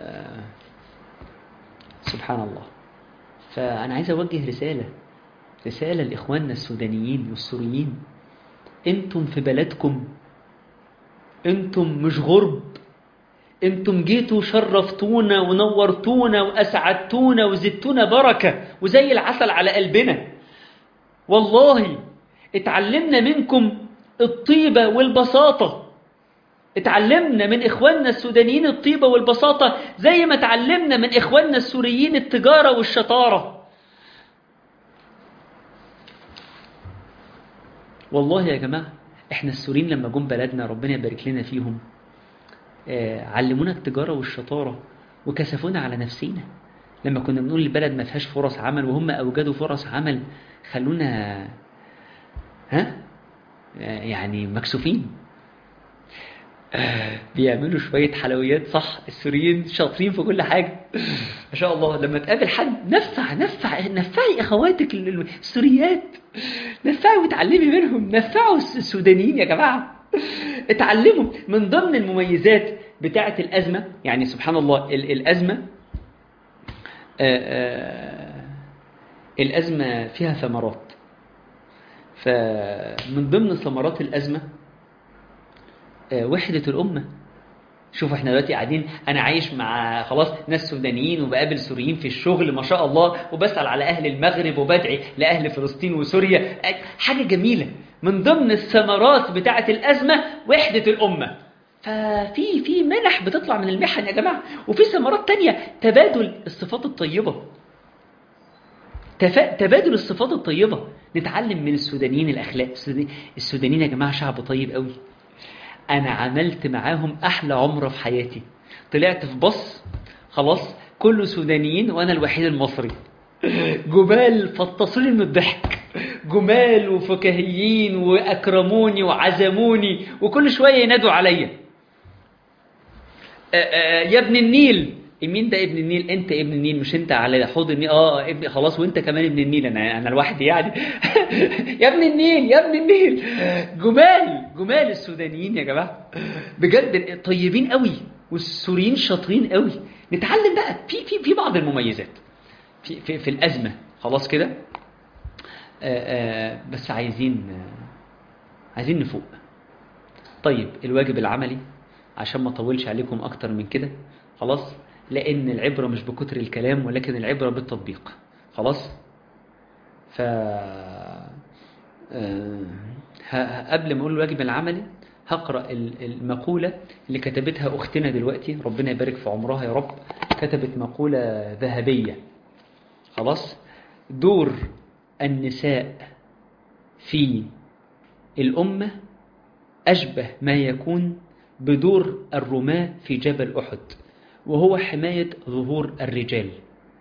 Speaker 1: سبحان الله. فأنا عايز أوجه رسالة رسالة لإخواننا السودانيين والسوريين. أنتم في بلدكم، أنتم مش غرب، أنتم جيتوا شرفتونا ونورتونا وأسعدتونا وزدتونا بركة وزي العسل على قلبنا. والله اتعلمنا منكم الطيبة والبساطة، اتعلمنا من إخواننا السودانيين الطيبة والبساطة زي ما اتعلمنا من إخواننا السوريين التجارة والشطارة. والله يا جماعة احنا السوريين لما جم بلدنا ربنا يبارك لنا فيهم، آه علمونا التجارة والشطارة وكسفونا على نفسينا. لما كنا بنقول البلد ما فيهاش فرص عمل وهم أوجدوا فرص عمل، خلونا ها آه يعني مكسوفين. آه بيعملوا شوية حلويات، صح السوريين شاطرين في كل حاجة ما شاء الله. لما تقابل حد نفع نفع نفعي أخواتك السوريات، نفعي وتعلمي منهم، نفعوا السودانيين يا جماعة. اتعلموا من ضمن المميزات بتاعة الأزمة. يعني سبحان الله الأزمة آآ آآ الأزمة فيها ثمرات. فمن ضمن ثمرات الأزمة وحدة الأمة. شوفوا احنا دلوقتي قاعدين، انا عايش مع خلاص ناس سودانيين وبقابل سوريين في الشغل ما شاء الله، وبسأل على اهل المغرب وبدعي لاهل فلسطين وسوريا، حاجة جميلة. من ضمن الثمرات بتاعة الأزمة وحدة الأمة. ففي في منح بتطلع من المحن يا جماعة، وفي ثمرات تانية، تبادل الصفات الطيبة، تبادل الصفات الطيبة. نتعلم من السودانيين الأخلاق. السودانيين يا جماعة شعب طيب قوي. أنا عملت معاهم أحلى عمرة في حياتي. طلعت في باص خلاص كله سودانيين وأنا الوحيد المصري. جمال فطسوني من الضحك، جمال وفكاهيين وأكرموني وعزموني، وكل شوية ينادوا عليا يا ابن النيل. مين ده ابن النيل؟ انت ابن النيل، مش انت على حوض النيل؟ اه ابن خلاص، وانت كمان ابن النيل. انا انا لوحدي يعني. يا ابن النيل يا ابن النيل. جمال جمال السودانيين يا جماعه بجد طيبين قوي، والسوريين شاطرين قوي. نتعلم بقى في في في بعض المميزات في في, في الازمه خلاص كده. آآ آآ بس عايزين عايزين نفوق. طيب الواجب العملي عشان ما اطولش عليكم اكتر من كده خلاص، لأن العبرة مش بكتر الكلام ولكن العبرة بالتطبيق. خلاص. ف قبل ما أقول الواجب العملي هقرأ المقولة اللي كتبتها أختنا دلوقتي، ربنا يبارك في عمرها يا رب. كتبت مقولة ذهبية. خلاص. دور النساء في الأمة أشبه ما يكون بدور الرماة في جبل أحد، وهو حماية ظهور الرجال.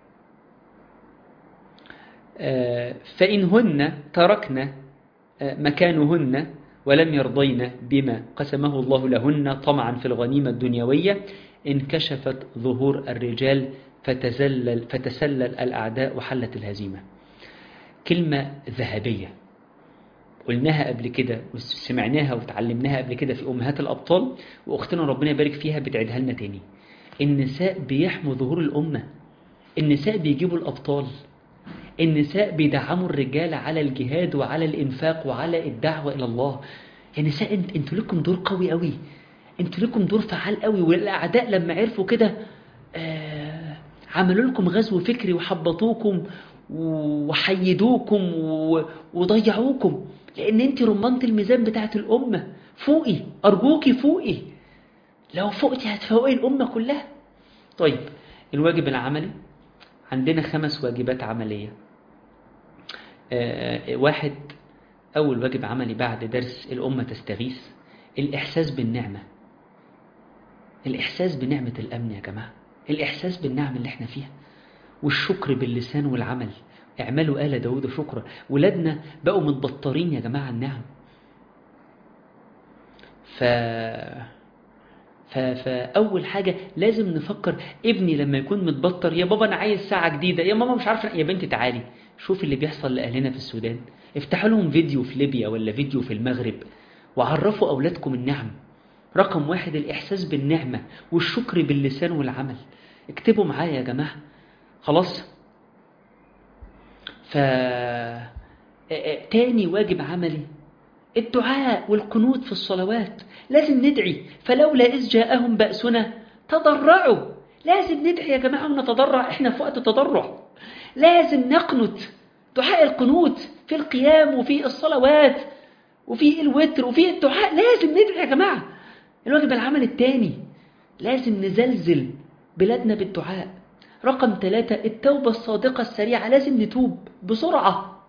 Speaker 1: فإنهن تركن مكانهن ولم يرضين بما قسمه الله لهن طمعا في الغنيمة الدنيوية، انكشفت ظهور الرجال فتزلل فتسلل الأعداء وحلت الهزيمة. كلمة ذهبية قلناها قبل كده وسمعناها وتعلمناها قبل كده في أمهات الأبطال، وأختنا ربنا يبارك فيها بتعيدها لنا تاني. النساء بيحموا ظهور الأمة، النساء بيجيبوا الأبطال، النساء بيدعموا الرجال على الجهاد وعلى الإنفاق وعلى الدعوة إلى الله. يا نساء انت انتوا لكم دور قوي قوي، انتوا لكم دور فعال قوي. والأعداء لما عرفوا كده آه عملوا لكم غزو فكري وحبطوكم وحيدوكم وضيعوكم، لأن أنت رمانة الميزان بتاعت الأمة. فوقي أرجوكي فوقي، لو فوقتي هتفوقي الأمة كلها. طيب الواجب العملي عندنا خمس واجبات عملية. آه واحد، أول واجب عملي بعد درس الأمة تستغيث، الإحساس بالنعمة. الإحساس بنعمة الأمن يا جماعة، الإحساس بالنعم اللي احنا فيها، والشكر باللسان والعمل. اعملوا آل داود شكرا. ولادنا بقوا متبطرين يا جماعة النعم. ف... ف... فأول حاجة لازم نفكر. ابني لما يكون متبطر، يا بابا أنا عايز ساعة جديدة، يا ماما مش عارفة، يا بنتي تعالي شوف اللي بيحصل لأهلنا في السودان، افتحوا لهم فيديو في ليبيا ولا فيديو في المغرب، وعرفوا أولادكم النعم. رقم واحد الإحساس بالنعمة والشكر باللسان والعمل. اكتبوا معايا يا جماعة. خلاص. ف تاني واجب عملي الدعاء والقنوت في الصلوات. لازم ندعي. فلولا إذ جاءهم بأسنا تضرعوا. لازم ندعي يا جماعة ونتضرع. احنا في وقت تضرع، لازم نقنت. دعاء القنوت في القيام وفي الصلوات وفي الوتر وفي الدعاء، لازم ندعي يا جماعة. الواجب العمل الثاني لازم نزلزل بلادنا بالدعاء. رقم ثلاثة التوبة الصادقة السريعة. لازم نتوب بسرعة.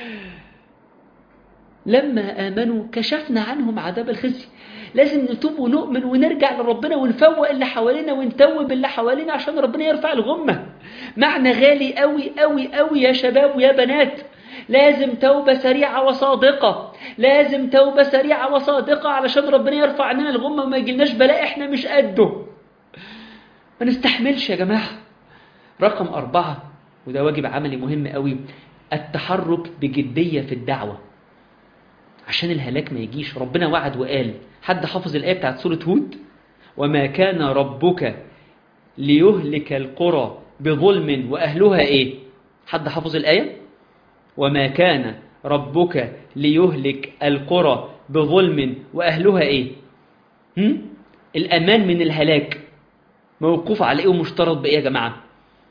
Speaker 1: لما آمنوا كشفنا عنهم عذاب الخزي. لازم نتوب ونؤمن ونرجع لربنا ونفوق اللي حوالينا ونتوب اللي حوالينا عشان ربنا يرفع الغمة. معنى غالي قوي قوي قوي يا شباب ويا بنات. لازم توبة سريعة وصادقة. لازم توبة سريعة وصادقة علشان ربنا يرفع عننا الغمة وما يجيلناش بلاء احنا مش قده، ما نستحملش يا جماعة. رقم أربعة، وده واجب عملي مهم قوي، التحرك بجدية في الدعوة عشان الهلاك ما يجيش. ربنا وعد وقال، حد حافظ الآية بتاعت سورة هود؟ وما كان ربك ليهلك القرى بظلم وأهلها إيه؟ حد حافظ الآية؟ وما كان ربك ليهلك القرى بظلم وأهلها إيه؟ هم؟ الأمان من الهلاك موقوف على إيه ومشترط بإيه يا جماعة؟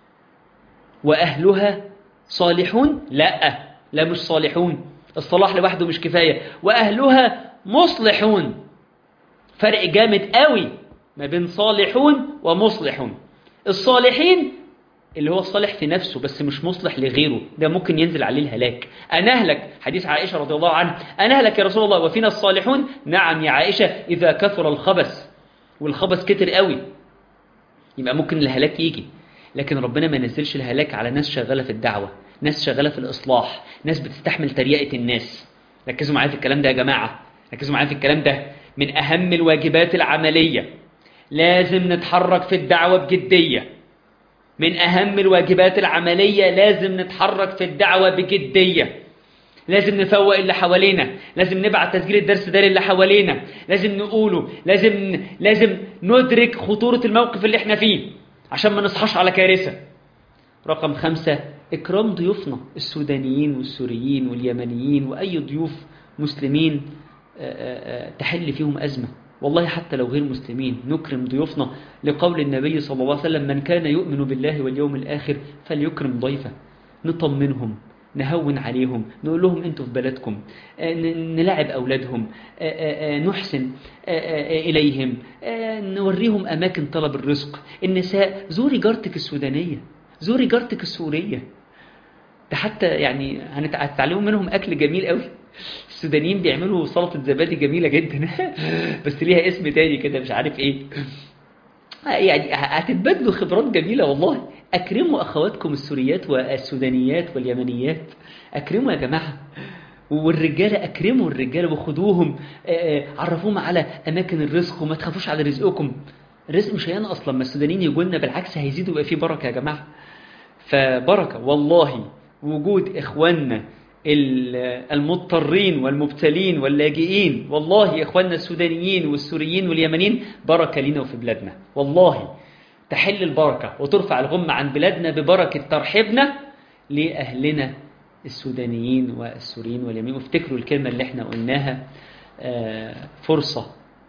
Speaker 1: وأهلها صالحون؟ لا لا مش صالحون، الصلاح لوحده مش كفاية. وأهلها مصلحون. فرق جامد قوي ما بين صالحون ومصلحون. الصالحين اللي هو الصالح في نفسه بس مش مصلح لغيره، ده ممكن ينزل عليه الهلاك. أنا أهلك، حديث عائشة رضي الله عنها، أنا أهلك يا رسول الله وفينا الصالحون؟ نعم يا عائشة إذا كثر الخبث، والخبث كتر قوي يبقى ممكن الهلاك يجي. لكن ربنا ما نزلش الهلاك على ناس شغالة في الدعوة، ناس شغالة في الإصلاح، ناس بتستحمل تريقة الناس. ركزوا معايا في الكلام ده يا جماعة، ركزوا معايا في الكلام ده. من أهم الواجبات العملية لازم نتحرك في الدعوة بجدية. من أهم الواجبات العملية لازم نتحرك في الدعوة بجدية. لازم نفوق اللي حوالينا، لازم نبعت تسجيل الدرس ده اللي حوالينا، لازم نقوله، لازم لازم ندرك خطورة الموقف اللي احنا فيه عشان ما نصحاش على كارثة. رقم خمسة إكرام ضيوفنا السودانيين والسوريين واليمنيين وأي ضيوف مسلمين تحل فيهم أزمة. والله حتى لو غير مسلمين نكرم ضيوفنا، لقول النبي صلى الله عليه وسلم من كان يؤمن بالله واليوم الآخر فليكرم ضيفه. نطمنهم، نهون عليهم، نقول لهم انتوا في بلدكم، نلعب أولادهم، نحسن إليهم، نوريهم أماكن طلب الرزق. النساء زوري جارتك السودانية، زوري جارتك السورية. ده حتى يعني هنتعلموا منهم أكل جميل قوي. السودانيين بيعملوا سلطة زبادي جميلة جدا بس ليها اسم تاني كده مش عارف ايه. يعني هتتبادلوا خبرات جميلة والله. أكرموا أخواتكم السوريات والسودانيات واليمنيات، أكرموا يا جماعة. والرجالة أكرموا الرجالة وخدوهم، عرفوهم على أماكن الرزق وما تخافوش على رزقكم. الرزق مش هينقص لما السودانيين يقولنا، بالعكس هيزيدوا ويبقى فيه بركة يا جماعة. فبركة والله وجود إخواننا المضطرين والمبتلين واللاجئين. والله إخواننا السودانيين والسوريين واليمنيين بركة لنا وفي بلادنا. والله تحل البركة وترفع الغمة عن بلادنا ببركة ترحبنا لأهلنا السودانيين والسوريين واليمنيين. وافتكروا الكلمة اللي احنا قلناها، فرصة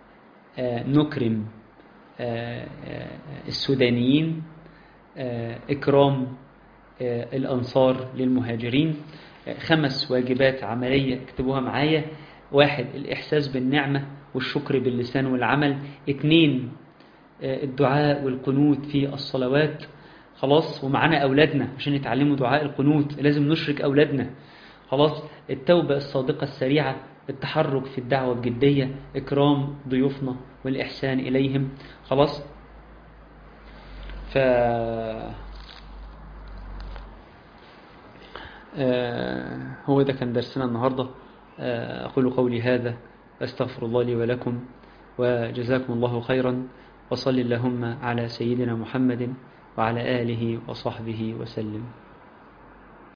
Speaker 1: نكرم السودانيين، إكرام الأنصار للمهاجرين. خمس واجبات عملية اكتبوها معايا. واحد، الإحساس بالنعمة والشكر باللسان والعمل. اتنين، الدعاء والقنوت في الصلوات. خلاص، ومعنا أولادنا عشان يتعلموا دعاء القنوت لازم نشرك أولادنا. خلاص، التوبة الصادقة السريعة، التحرك في الدعوة بجدية، إكرام ضيوفنا والإحسان إليهم. خلاص، ف آه هو ده كان درسنا النهاردة. آه أقول قولي هذا، أستغفر الله لي ولكم، وجزاكم الله خيرا، وصل اللهم على سيدنا محمد وعلى آله وصحبه وسلم.